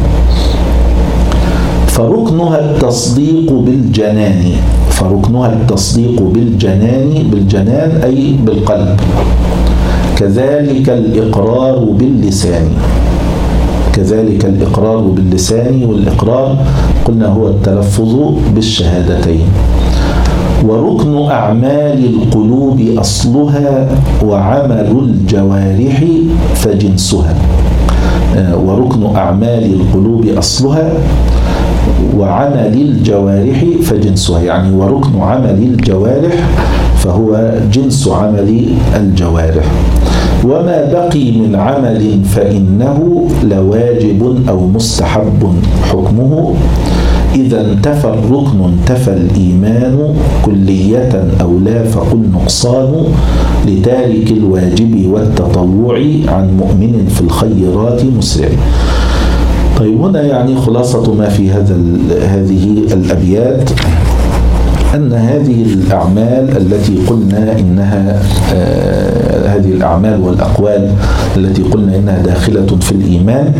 فركنها التصديق بالجنان، فركنها التصديق بالجنان، بالجنان أي بالقلب، كذلك الإقرار باللسان، كذلك الإقرار باللسان، والإقرار قلنا هو التلفظ بالشهادتين. وركن أعمال القلوب أصلها وعمل الجوارح فجنسها، وركن أعمال القلوب أصلها وعمل الجوارح فجنسها، يعني وركن عمل الجوارح فهو جنس عمل الجوارح. وما بقي من عمل فإنه لواجب أو مستحب حكمه، إذا انتفى الركن انتفى الإيمان كلية أو لا فقل نقصان، لتارك الواجب والتطوع عن مؤمن في الخيرات مسرع. طيب هنا يعني خلاصة ما في هذا هذه الأبيات أن هذه الأعمال التي قلنا إنها آه هذه الأعمال والأقوال التي قلنا إنها داخلة في الإيمان،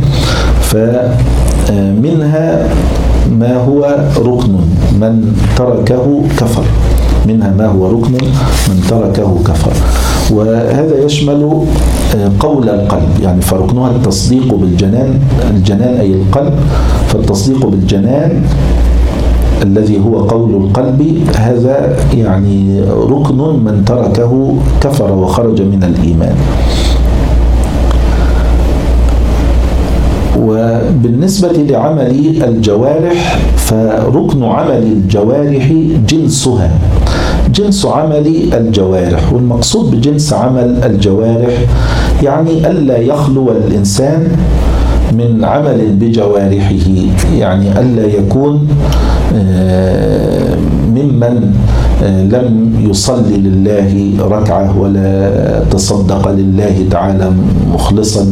فمنها ما هو ركن من تركه كفر، منها ما هو ركن من تركه كفر، وهذا يشمل قول القلب، يعني فركنها التصديق بالجنان، الجنان أي القلب، فالتصديق بالجنان الذي هو قول القلب هذا يعني ركن من تركه كفر وخرج من الإيمان. وبالنسبة لعمل الجوارح فركن عمل الجوارح جنسها، جنس عمل الجوارح، والمقصود بجنس عمل الجوارح يعني ألا يخلو الإنسان من عمل بجوارحه، يعني ألا يكون ممن لم يصلي لله ركعة ولا تصدق لله تعالى مخلصا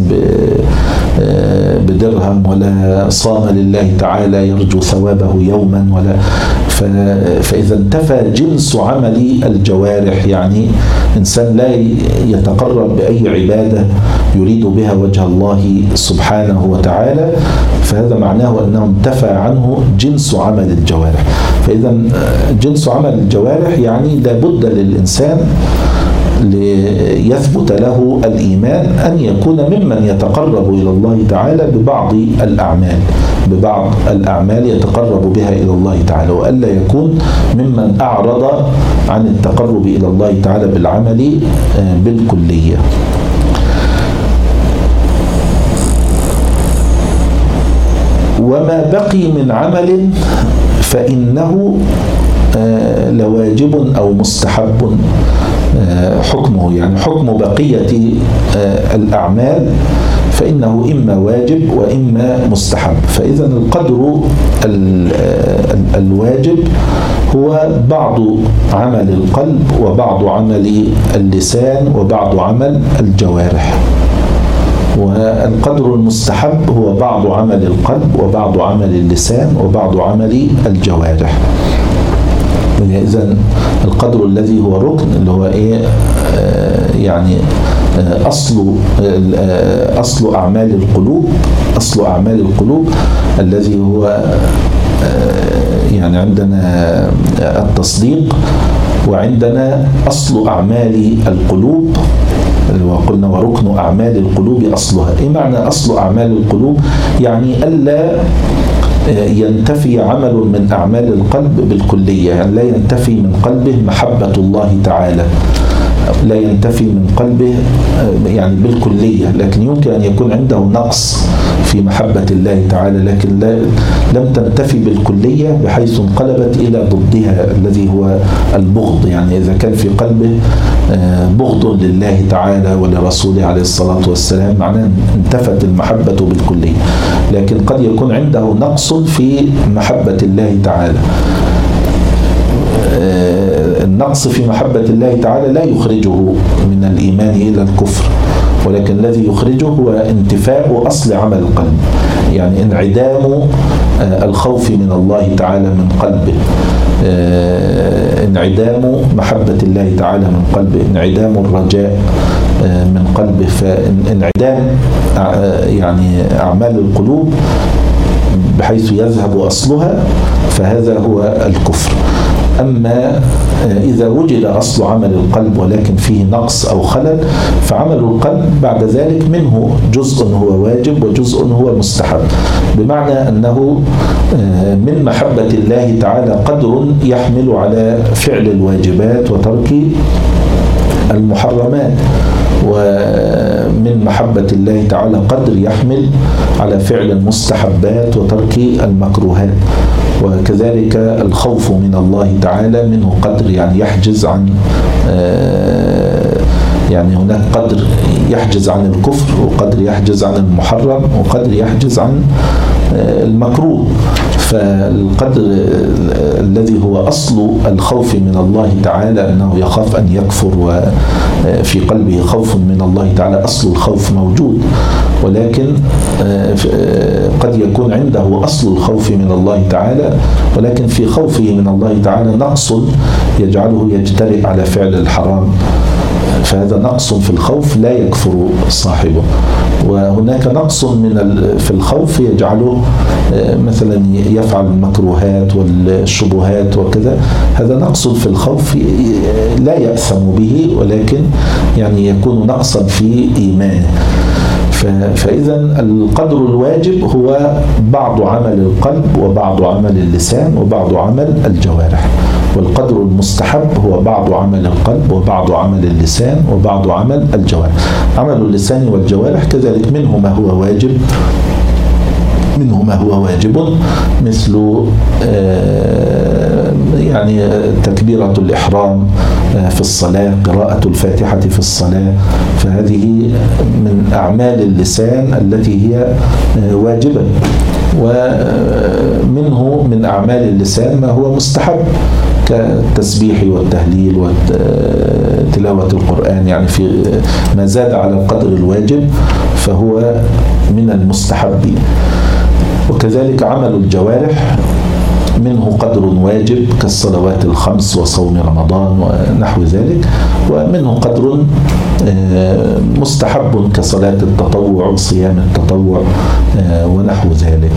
بدرهم ولا صام لله تعالى يرجو ثوابه يوما، ولا فإذا انتفى جنس عمل الجوارح، يعني إنسان لا يتقرب بأي عبادة يريد بها وجه الله سبحانه وتعالى، فهذا معناه أنه انتفى عنه جنس عمل الجوارح. فإذا جنس عمل الجوارح يعني لابد للإنسان ليثبت له الإيمان أن يكون ممن يتقرب إلى الله تعالى ببعض الأعمال، ببعض الأعمال يتقرب بها إلى الله تعالى، وألا يكون ممن أعرض عن التقرب إلى الله تعالى بالعمل بالكلية. وما بقي من عمل فإنه لواجب أو مستحب حكمه، يعني حكم بقية الأعمال فإنه إما واجب وإما مستحب. فإذا القدر الواجب هو بعض عمل القلب وبعض عمل اللسان وبعض عمل الجوارح، والقدر المستحب هو بعض عمل القلب وبعض عمل اللسان وبعض عمل الجوارح. إذن القدر الذي هو ركن اللي هو إيه آه يعني آه أصل آه أصل أعمال القلوب، أصل أعمال القلوب الذي هو آه يعني عندنا التصديق، وعندنا أصل أعمال القلوب وقلنا وركن أعمال القلوب أصلها. إيه معنى أصل أعمال القلوب؟ يعني ألا ينتفي عمل من أعمال القلب بالكلية، يعني لا ينتفي من قلبه محبة الله تعالى، لا ينتفي من قلبه يعني بالكلية، لكن يمكن أن يكون عنده نقص في محبة الله تعالى، لكن لا لم تنتفي بالكلية بحيث انقلبت إلى ضدها الذي هو البغض. يعني إذا كان في قلبه بغض لله تعالى ولرسوله عليه الصلاة والسلام معناه انتفت المحبة بالكلية، لكن قد يكون عنده نقص في محبة الله تعالى. النقص في محبة الله تعالى لا يخرجه من الإيمان إلى الكفر، ولكن الذي يخرجه هو انتفاء أصل عمل القلب، يعني انعدام الخوف من الله تعالى من قلبه، انعدام محبة الله تعالى من قلبه، انعدام الرجاء من قلبه. فانعدام يعني أعمال القلوب بحيث يذهب أصلها، فهذا هو الكفر. أما إذا وجد أصل عمل القلب ولكن فيه نقص أو خلل، فعمل القلب بعد ذلك منه جزء هو واجب وجزء هو مستحب، بمعنى أنه من محبة الله تعالى قدر يحمل على فعل الواجبات وترك المحرمات، ومن محبة الله تعالى قدر يحمل على فعل المستحبات وترك المكروهات، وكذلك الخوف من الله تعالى منه قدر يعني يحجز عن يعني هناك قدر يحجز عن الكفر، وقدر يحجز عن المحرم، وقدر يحجز عن المكروه. فالقدر الذي هو أصل الخوف من الله تعالى أنه يخاف أن يكفر، وفي قلبه خوف من الله تعالى، أصل الخوف موجود، ولكن قد يكون عنده أصل الخوف من الله تعالى، ولكن في خوفه من الله تعالى نقص يجعله يجترئ على فعل الحرام، فهذا نقص في الخوف لا يكفر صاحبه. وهناك نقص من في الخوف يجعله مثلا يفعل المكروهات والشبهات وكذا، هذا نقص في الخوف لا يأثم به، ولكن يعني يكون نقصا في إيمانه. فإذا القدر الواجب هو بعض عمل القلب وبعض عمل اللسان وبعض عمل الجوارح، والقدر المستحب هو بعض عمل القلب وبعض عمل اللسان وبعض عمل الجوارح. عمل اللسان والجوارح كذلك منه ما هو واجب منه ما هو واجب مثل يعني تكبيرة الإحرام في الصلاة، قراءة الفاتحة في الصلاة، فهذه من أعمال اللسان التي هي واجبة. ومنه من أعمال اللسان ما هو مستحب كالتسبيح والتهليل وتلاوة القرآن، يعني في ما زاد على القدر الواجب فهو من المستحب. وكذلك عمل الجوارح منه قدر واجب كالصلوات الخمس وصوم رمضان ونحو ذلك، ومنه قدر مستحب كصلاة التطوع وصيام التطوع ونحو ذلك.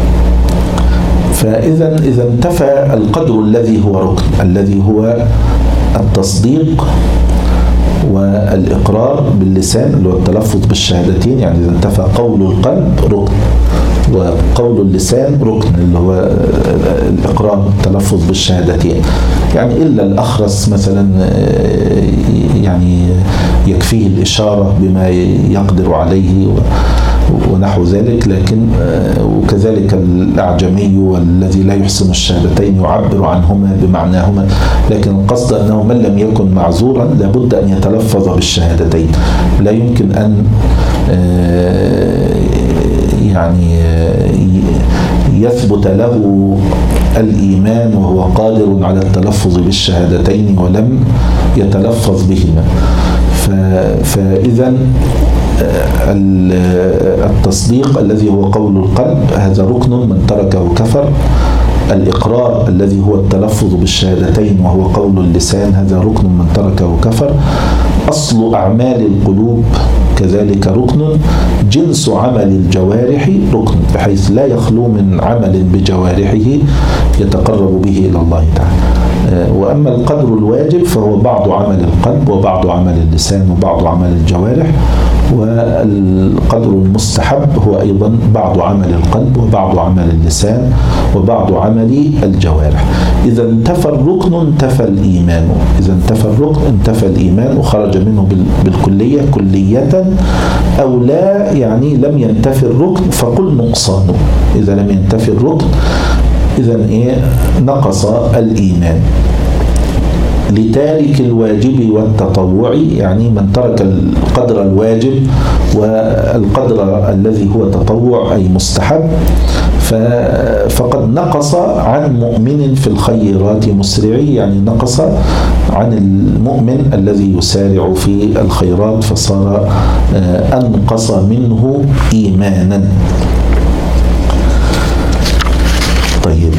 فإذا إذا انتفى القدر الذي هو ركن، الذي هو التصديق والإقرار باللسان اللي هو التلفظ بالشهادتين، يعني إذا انتفى قول القلب ركن وقول اللسان ركن اللي هو الإقرار التلفظ بالشهادتين، يعني إلا الأخرس مثلا يعني يكفيه الإشارة بما يقدر عليه ونحو ذلك، لكن وكذلك الأعجمي والذي لا يحسن الشهادتين يعبر عنهما بمعناهما، لكن القصد أنه من لم يكن معذورا لابد أن يتلفظ بالشهادتين، لا يمكن أن يعني يثبت له الإيمان وهو قادر على التلفظ بالشهادتين ولم يتلفظ بهما. فإذا التصديق الذي هو قول القلب هذا ركن من تركه كفر، الإقرار الذي هو التلفظ بالشهادتين وهو قول اللسان هذا ركن من تركه كفر، أصل أعمال القلوب كذلك ركن، جنس عمل الجوارح ركن، بحيث لا يخلو من عمل بجوارحه يتقرب به إلى الله تعالى. وأما القدر الواجب فهو بعض عمل القلب وبعض عمل اللسان وبعض عمل الجوارح، والقدر المستحب هو أيضا بعض عمل القلب وبعض عمل اللسان وبعض عمل الجوارح. إذا انتفى الركن انتفى الإيمان، إذا انتفى الركن انتفى الإيمان وخرج منه بالكلية كلية، أو لا يعني لم ينتفي الركن فقل نقصانه. إذا لم ينتفي الركن إذا إيه نقص الإيمان. لتارك الواجب والتطوع، يعني من ترك القدر الواجب والقدر الذي هو تطوع أي مستحب فقد نقص عن مؤمن في الخيرات مسرعي، يعني نقص عن المؤمن الذي يسارع في الخيرات فصار أنقص منه إيمانا. طيب،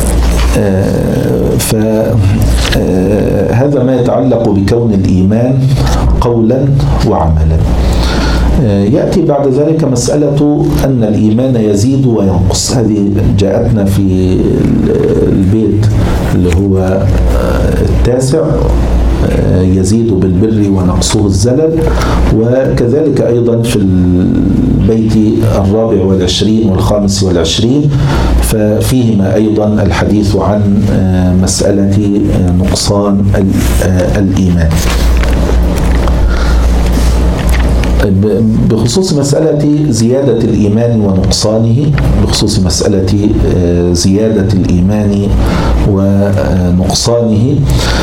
فهذا ما يتعلق بكون الإيمان قولا وعملا. يأتي بعد ذلك مسألة أن الإيمان يزيد وينقص. هذه جاءتنا في البيت اللي هو التاسع، يزيد بالبر ونقصه الزلل، وكذلك أيضا في البيت الرابع والعشرين والخامس والعشرين ففيهما أيضا الحديث عن مسألة نقصان الإيمان. بخصوص مسألة زيادة الإيمان ونقصانه، بخصوص مسألة زيادة الإيمان ونقصانه،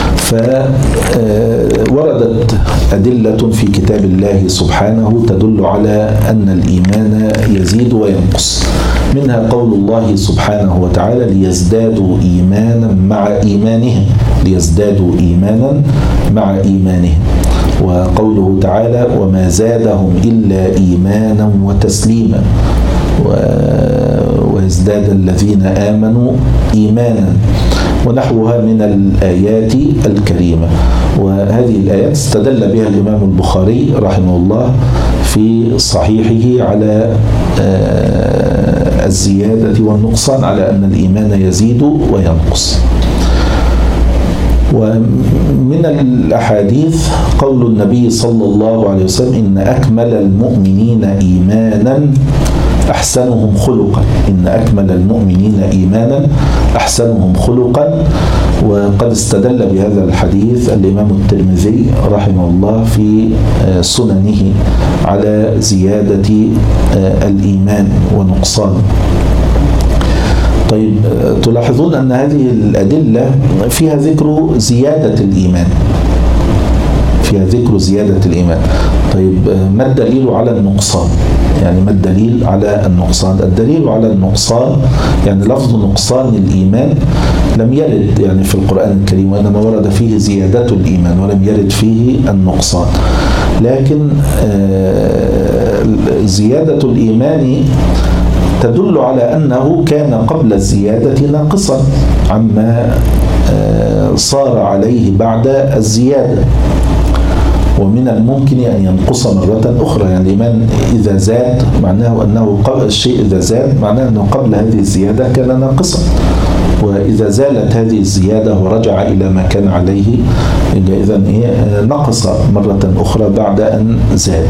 فوردت أدلة في كتاب الله سبحانه تدل على أن الإيمان يزيد وينقص. منها قول الله سبحانه وتعالى ليزدادوا إيمانا مع إيمانهم، ليزدادوا إيمانا مع إيمانهم. وقوله تعالى وما زادهم إلا إيمانا وتسليما، ويزداد الذين آمنوا إيمانا، ونحوها من الآيات الكريمة. وهذه الآيات استدل بها الإمام البخاري رحمه الله في صحيحه على الزيادة والنقصان، على أن الإيمان يزيد وينقص. ومن الأحاديث قول النبي صلى الله عليه وسلم إن أكمل المؤمنين إيمانا أحسنهم خلقا، إن أكمل المؤمنين إيمانا أحسنهم خلقا. وقد استدل بهذا الحديث الإمام الترمذي رحمه الله في سننه على زيادة الإيمان ونقصان. طيب، تلاحظون أن هذه الأدلة فيها ذكر زيادة الإيمان، فيها ذكر زيادة الإيمان. طيب، ما الدليل على النقصان؟ يعني ما الدليل على النقصان؟ الدليل على النقصان يعني لفظ نقصان الإيمان لم يرد يعني في القرآن الكريم، وإنما ورد فيه زيادة الإيمان ولم يرد فيه النقصان. لكن زيادة الإيمان تدل على أنه كان قبل الزيادة ناقصا عما صار عليه بعد الزيادة، ومن الممكن أن ينقص مرة أخرى. يعني الإيمان إذا زاد معناه أنه قبل الشيء، إذا زاد معناه أنه قبل هذه الزيادة كان ناقصا، وإذا زالت هذه الزيادة ورجع إلى ما كان عليه إذن نقص مرة أخرى بعد أن زاد.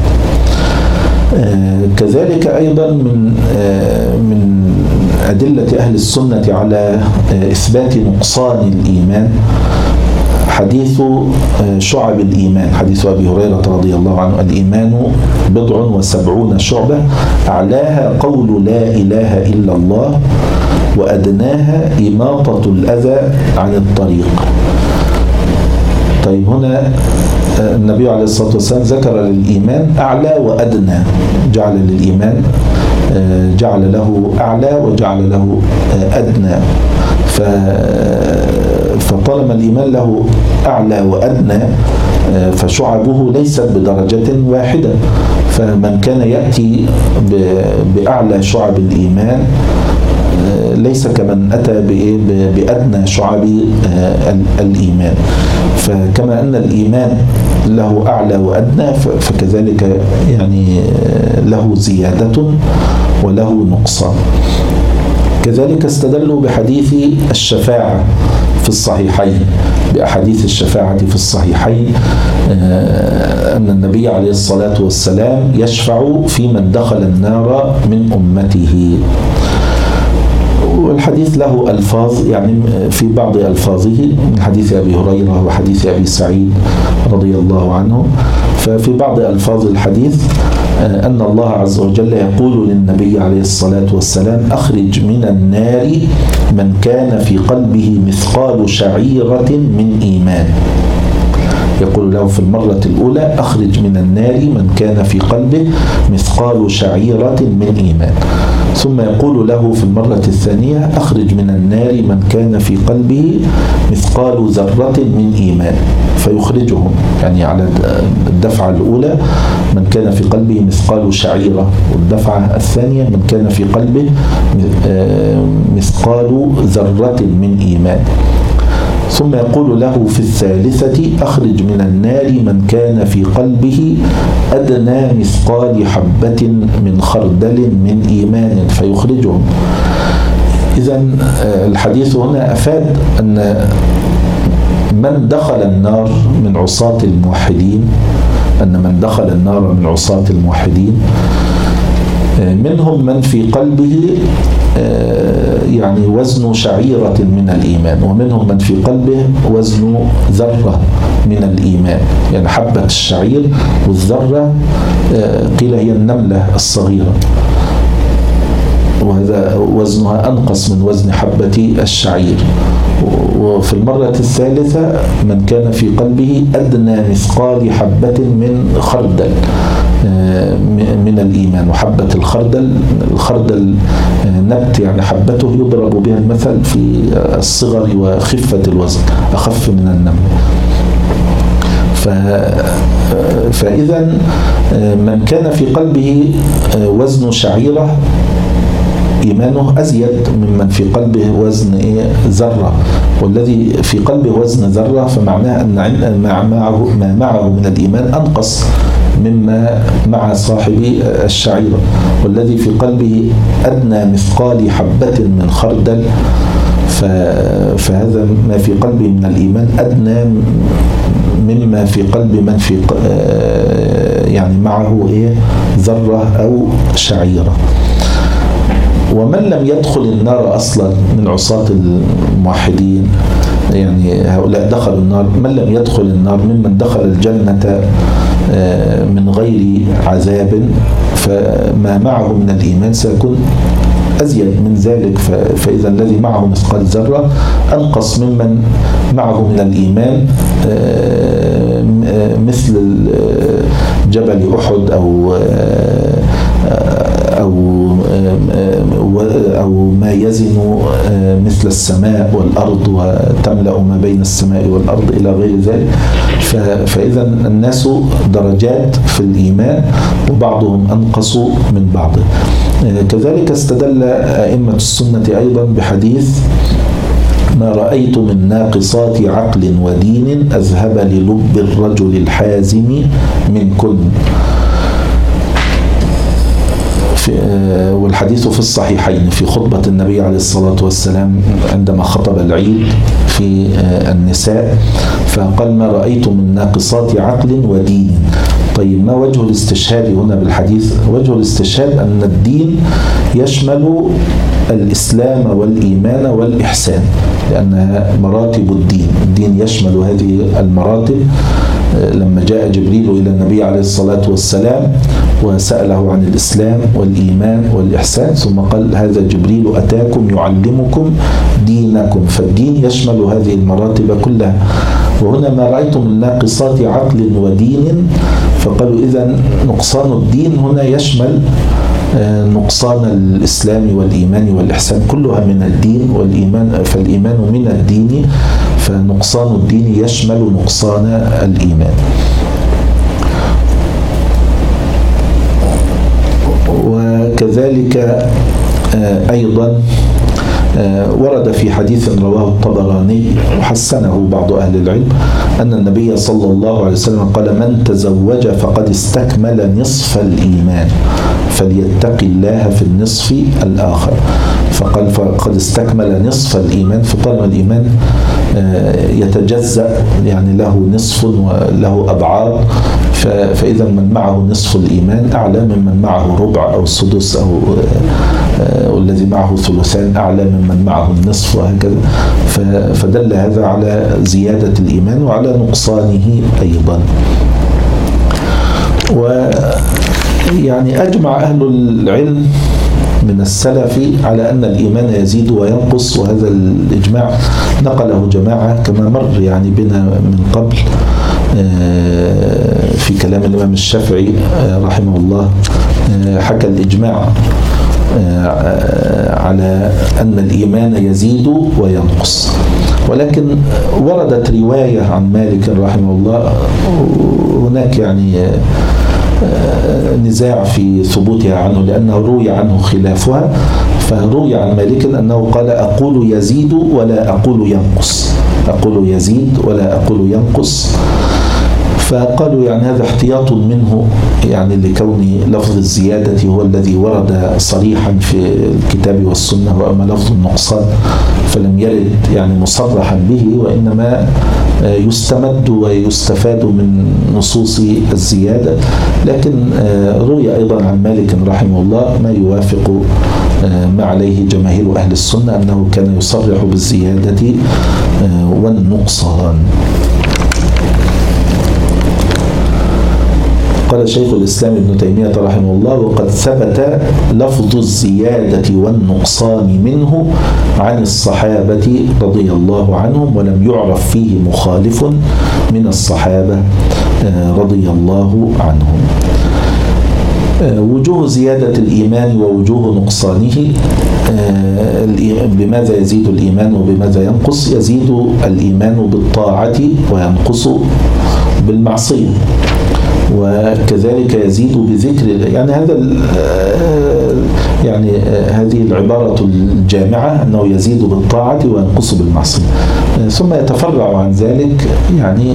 كذلك أيضا من من أدلة أهل السنة على إثبات نقصان الإيمان حديث شعب الإيمان، حديث أبي هريرة رضي الله عنه الإيمان بضع وسبعون شعبة أعلاها قول لا إله إلا الله وأدناها إماطة الأذى عن الطريق. طيب، هنا النبي عليه الصلاة والسلام ذكر للإيمان أعلى وأدنى، جعل للإيمان جعل له أعلى وجعل له أدنى. فطالما الإيمان له أعلى وأدنى فشعبه ليست بدرجة واحدة، فمن كان يأتي بأعلى شعب الإيمان ليس كمن أتى بأدنى شعب الإيمان. فكما أن الإيمان له أعلى وأدنى فكذلك يعني له زيادة وله نقصان. كذلك استدلوا بحديث الشفاعة في الصحيحين بأحاديث الشفاعة في الصحيحين أن النبي عليه الصلاة والسلام يشفع في من دخل النار من أمته. والحديث له ألفاظ، يعني في بعض ألفاظه من حديث أبي هريرة وحديث أبي سعيد رضي الله عنه. ففي بعض ألفاظ الحديث أن الله عز وجل يقول للنبي عليه الصلاة والسلام: أخرج من النار من كان في قلبه مثقال شعيرة من إيمان. يقول له في المرة الأولى: أخرج من النار من كان في قلبه مثقال شعيرة من إيمان. ثم يقول له في المرة الثانية: أخرج من النار من كان في قلبه مثقال ذرة من إيمان، فيخرجهم. يعني على الدفعة الأولى من كان في قلبه مثقال شعيرة، والدفعة الثانية من كان في قلبه مثقال ذرة من إيمان. ثم يقول له في الثالثة: أخرج من النار من كان في قلبه أدنى مثقال حبة من خردل من إيمان، فيخرجهم. إذن الحديث هنا أفاد أن من دخل النار من عصاة الموحدين أن من دخل النار من عصاة الموحدين منهم من في قلبه يعني وزن شعيرة من الإيمان، ومنهم من في قلبه وزن ذرة من الإيمان. يعني حبة الشعير والذرة قيل هي النملة الصغيرة، وهذا وزنها أنقص من وزن حبة الشعير. وفي المرة الثالثة من كان في قلبه أدنى مثقال حبة من خردل من الإيمان. وحبة الخردل الخردل نبت، يعني حبته يضرب بها المثل في الصغر وخفة الوزن، أخف من النمل. فإذا من كان في قلبه وزن شعيرة إيمانه أزيد ممن في قلبه وزن إيه ذرة، والذي في قلبه وزن ذرة فمعناه أن ما معه, ما معه من الإيمان أنقص مما مع صاحب الشعيرة. والذي في قلبه أدنى مثقال حبة من خردل فهذا ما في قلبه من الإيمان أدنى مما في قلب من في يعني معه إيه ذرة أو شعيرة. ومن لم يدخل النار أصلا من عصاة الموحدين، يعني هؤلاء دخلوا النار، من لم يدخل النار ممن دخل الجنة من غير عذاب، فما معه من الإيمان سيكون أزيد من ذلك. فإذا الذي معه مثقال ذرة أنقص ممن معه من الإيمان مثل جبل أحد أو أو أو ما يزن مثل السماء والأرض وتملأ ما بين السماء والأرض إلى غير ذلك. فإذا الناس درجات في الإيمان، وبعضهم أنقص من بعض. كذلك استدل أئمة السنة أيضا بحديث: ما رأيت من ناقصات عقل ودين أذهب للب الرجل الحازم منكن. والحديث في الصحيحين في خطبة النبي عليه الصلاة والسلام عندما خطب العيد في النساء، فقال: ما رأيت من ناقصات عقل ودين. طيب، ما وجه الاستشهاد هنا بالحديث؟ وجه الاستشهاد أن الدين يشمل الإسلام والإيمان والإحسان، لأنها مراتب الدين. الدين يشمل هذه المراتب. لما جاء جبريل إلى النبي عليه الصلاة والسلام وسأله عن الإسلام والإيمان والإحسان، ثم قال: هذا جبريل أتاكم يعلمكم دينكم. فالدين يشمل هذه المراتب كلها. وهنا ما رأيتم من ناقصات عقل ودين، فقالوا إذن نقصان الدين هنا يشمل نقصان الإسلام والإيمان والإحسان، كلها من الدين، والإيمان فالإيمان من الدين، فنقصان الدين يشمل نقصان الإيمان. وكذلك أيضا ورد في حديث رواه الطبراني وحسنه بعض أهل العلم أن النبي صلى الله عليه وسلم قال: من تزوج فقد استكمل نصف الإيمان فليتق الله في النصف الآخر. فقال: فقد استكمل نصف الإيمان. فطالما الإيمان يتجزأ، يعني له نصف وله أبعاد، فإذا من معه نصف الإيمان أعلى ممن معه ربع أو سدس، أو والذي معه ثلثان أعلى ممن معه النصف، وهكذا. فدل هذا على زيادة الإيمان وعلى نقصانه أيضا. ويعني أجمع أهل العلم من السلف على أن الإيمان يزيد وينقص، وهذا الإجماع نقله جماعة كما مر يعني بنا من قبل في كلام الإمام الشافعي رحمه الله، حكى الإجماع على أن الإيمان يزيد وينقص. ولكن وردت رواية عن مالك رحمه الله، هناك يعني نزاع في ثبوتها عنه لأنه روي عنه خلافها. فروي عن مالك أنه قال: أقول يزيد ولا أقول ينقص، أقول يزيد ولا أقول ينقص. فقالوا يعني هذا احتياط منه، يعني لكون لفظ الزيادة هو الذي ورد صريحا في الكتاب والسنة، وأما لفظ النقصان فلم يرد يعني مصرحا به، وإنما يستمد ويستفاد من نصوص الزيادة. لكن روي أيضا عن مالك رحمه الله ما يوافق ما عليه جماهير أهل السنة، أنه كان يصرح بالزيادة والنقصان. قال شيخ الإسلام ابن تيمية رحمه الله: وقد ثبت لفظ الزيادة والنقصان منه عن الصحابة رضي الله عنهم، ولم يعرف فيه مخالف من الصحابة رضي الله عنهم. وجوه زيادة الإيمان ووجوه نقصانه. بماذا يزيد الإيمان وبماذا ينقص؟ يزيد الإيمان بالطاعة وينقص بالمعصية، وكذلك يزيد بذكر. يعني هذا يعني هذه العبارة الجامعة أنه يزيد بالطاعة وينقص بالمعصية. ثم يتفرع عن ذلك يعني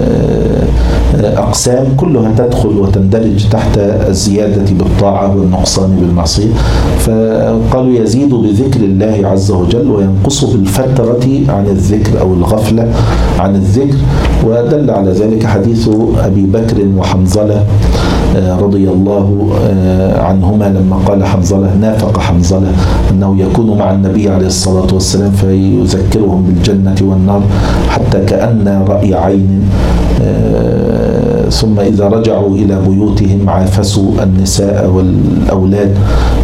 أقسام كلها تدخل وتندرج تحت الزيادة بالطاعة والنقصان بالمعصية. فقالوا يزيد بذكر الله عز وجل وينقص بالفترة عن الذكر أو الغفلة عن الذكر. ودل على ذلك حديث أبي بكر وحنظلة رضي الله عنهما لما قال حنظلة نافق حنظلة أنه يكون مع النبي عليه الصلاة والسلام فيذكرهم بالجنة والنار حتى كأن رأي عين، ثم إذا رجعوا إلى بيوتهم عافسوا النساء والأولاد.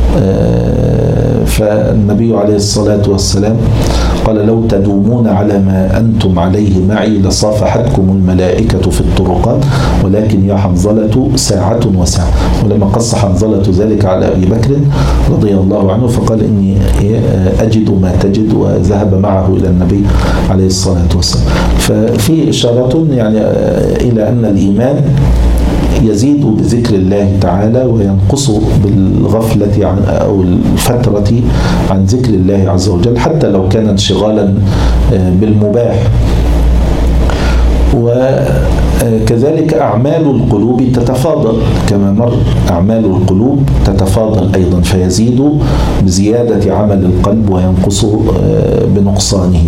فالنبي عليه الصلاة والسلام قال: لو تدومون على ما أنتم عليه معي لصافحتكم الملائكة في الطرقات، ولكن يا حنظلة ساعة وساعة. ولما قص حنظلة ذلك على أبي بكر رضي الله عنه فقال: إني أجد ما تجد، وذهب معه إلى النبي عليه الصلاة والسلام. ففي إشارة يعني إلى أن الإيمان يزيد بذكر الله تعالى وينقص بالغفلة عن أو الفترة عن ذكر الله عز وجل، حتى لو كان انشغالا بالمباح. وكذلك أعمال القلوب تتفاضل كما مر، أعمال القلوب تتفاضل أيضا، فيزيد بزيادة عمل القلب وينقص بنقصانه.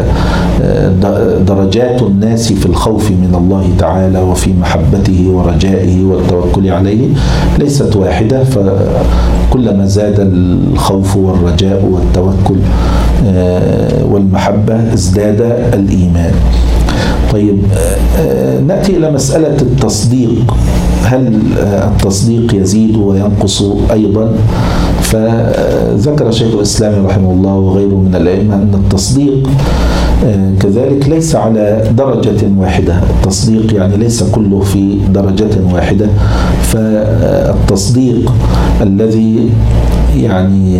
فدرجات الناس في الخوف من الله تعالى وفي محبته ورجائه والتوكل عليه ليست واحدة، فكلما زاد الخوف والرجاء والتوكل والمحبة ازداد الإيمان. طيب، نأتي إلى مسألة التصديق. هل التصديق يزيد وينقص أيضا؟ فذكر شيخ الإسلام رحمه الله وغيره من الأئمة أن التصديق كذلك ليس على درجة واحدة. التصديق يعني ليس كله في درجة واحدة. فالتصديق الذي يعني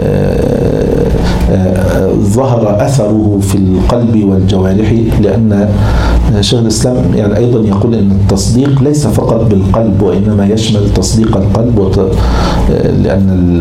ظهر أثره في القلب والجوارح، لأن شيخ الإسلام يعني أيضا يقول أن التصديق ليس فقط بالقلب وإنما يشمل تصديق القلب، لأن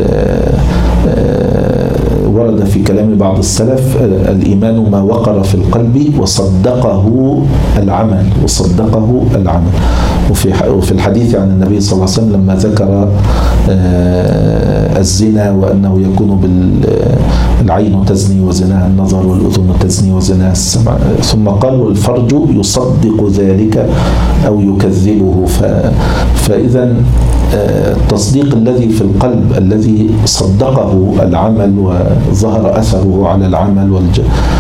ورد في كلام بعض السلف: الإيمان ما وقر في القلب وصدقه العمل وصدقه العمل. وفي الحديث عن النبي صلى الله عليه وسلم لما ذكر الزنا وأنه يكون العين تزني وزناها النظر، والأذن تزني وزناها السمع. ثم قال والفرج يصدق ذلك أو يكذبه. فإذا التصديق الذي في القلب الذي صدقه العمل وظهر أثره على العمل والج...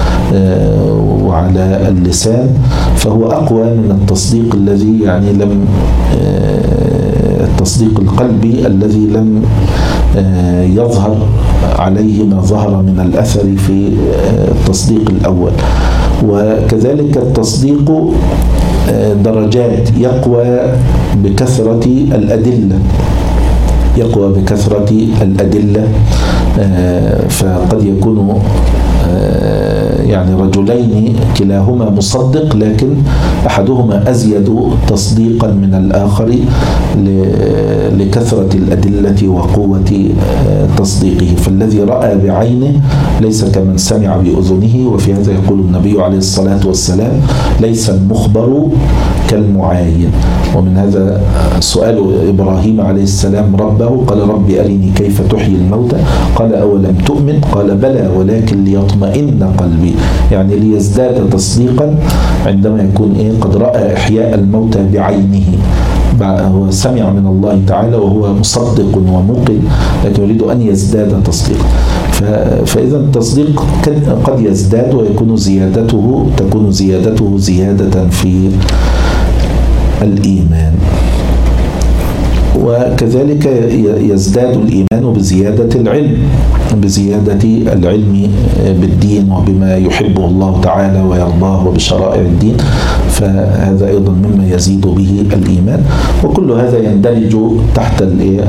وعلى اللسان فهو أقوى من التصديق الذي يعني لم التصديق القلبي الذي لم يظهر عليه ما ظهر من الأثر في التصديق الأول. وكذلك التصديق درجات، يقوى بكثرة الأدلة يقوى بكثرة الأدلة فقد يكون يعني رجلين كلاهما مصدق، لكن أحدهما أزيد تصديقا من الآخر لكثرة الأدلة وقوة تصديقه. فالذي رأى بعينه ليس كمن سمع بأذنه. وفي هذا يقول النبي عليه الصلاة والسلام ليس المخبر كالمعاين. ومن هذا سؤال إبراهيم عليه السلام ربه قال رب أرني كيف تحيي الموتى قال أولم تؤمن قال بلى ولكن ليطمئن قلبي، يعني ليزداد تصديقا عندما يكون إيه قد رأى إحياء الموتى بعينه. هو سمع من الله تعالى وهو مصدق وموقن، لكن يريد أن يزداد تصديقا. فإذا التصديق قد يزداد ويكون زيادته تكون زيادته زيادة في الإيمان. وكذلك يزداد الإيمان بزيادة العلم بزيادة العلم بالدين وبما يحبه الله تعالى ويرضاه وبشرائع الدين، فهذا أيضا مما يزيد به الإيمان. وكل هذا يندرج تحت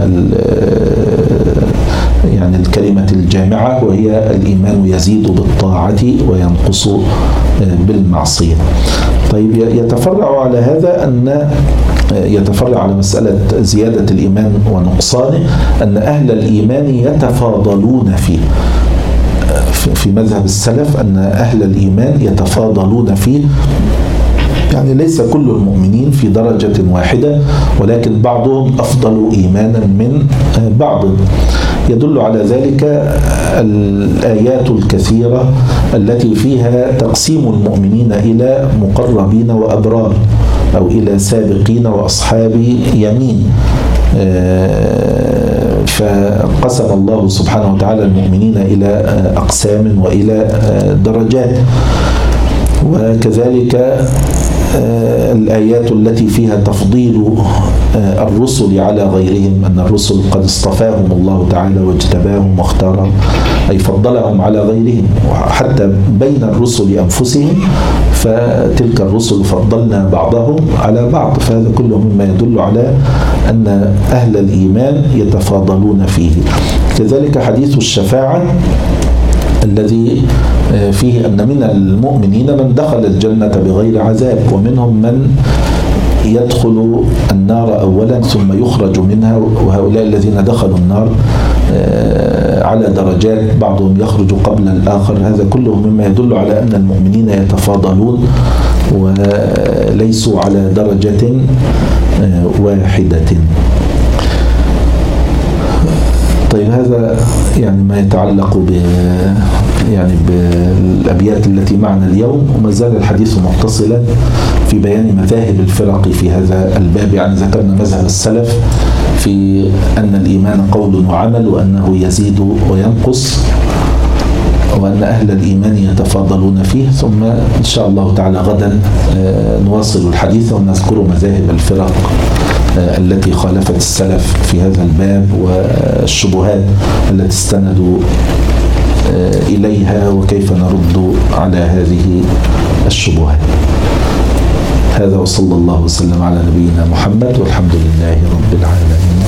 يعني الكلمة الجامعة، وهي الإيمان يزيد بالطاعة وينقص بالمعصية. طيب يتفرع على هذا أن يتفرع على مسألة زيادة الإيمان ونقصانه أن أهل الإيمان يتفاضلون فيه. في مذهب السلف أن أهل الإيمان يتفاضلون فيه، يعني ليس كل المؤمنين في درجة واحدة، ولكن بعضهم أفضل إيمانا من بعض. يدل على ذلك الآيات الكثيرة التي فيها تقسيم المؤمنين إلى مقربين وأبرار، أو إلى سابقين وأصحاب يمين. فقسم الله سبحانه وتعالى المؤمنين إلى أقسام وإلى درجات. وكذلك الآيات التي فيها تفضيل الرسل على غيرهم، أن الرسل قد اصطفاهم الله تعالى واجتباهم واختارهم، أي فضلهم على غيرهم. وحتى بين الرسل أنفسهم فتلك الرسل فضلنا بعضهم على بعض. فهذا كله مما يدل على أن أهل الإيمان يتفاضلون فيه. كذلك حديث الشفاعة الذي فيه أن من المؤمنين من دخل الجنة بغير عذاب، ومنهم من يدخل النار أولا ثم يخرج منها، وهؤلاء الذين دخلوا النار على درجات، بعضهم يخرج قبل الآخر. هذا كله مما يدل على أن المؤمنين يتفاضلون وليسوا على درجة واحدة. طيب هذا يعني ما يتعلق ب يعني بالأبيات التي معنا اليوم، وما زال الحديث متصلا في بيان مذاهب الفرق في هذا الباب. يعني ذكرنا مذهب السلف في أن الإيمان قول وعمل، وأنه يزيد وينقص، وأن أهل الإيمان يتفاضلون فيه. ثم إن شاء الله تعالى غدا نواصل الحديث ونذكر مذاهب الفرق التي خالفت السلف في هذا الباب، والشبهات التي استندوا إليها، وكيف نرد على هذه الشبهات. هذا وصلى الله وسلم على نبينا محمد، والحمد لله رب العالمين.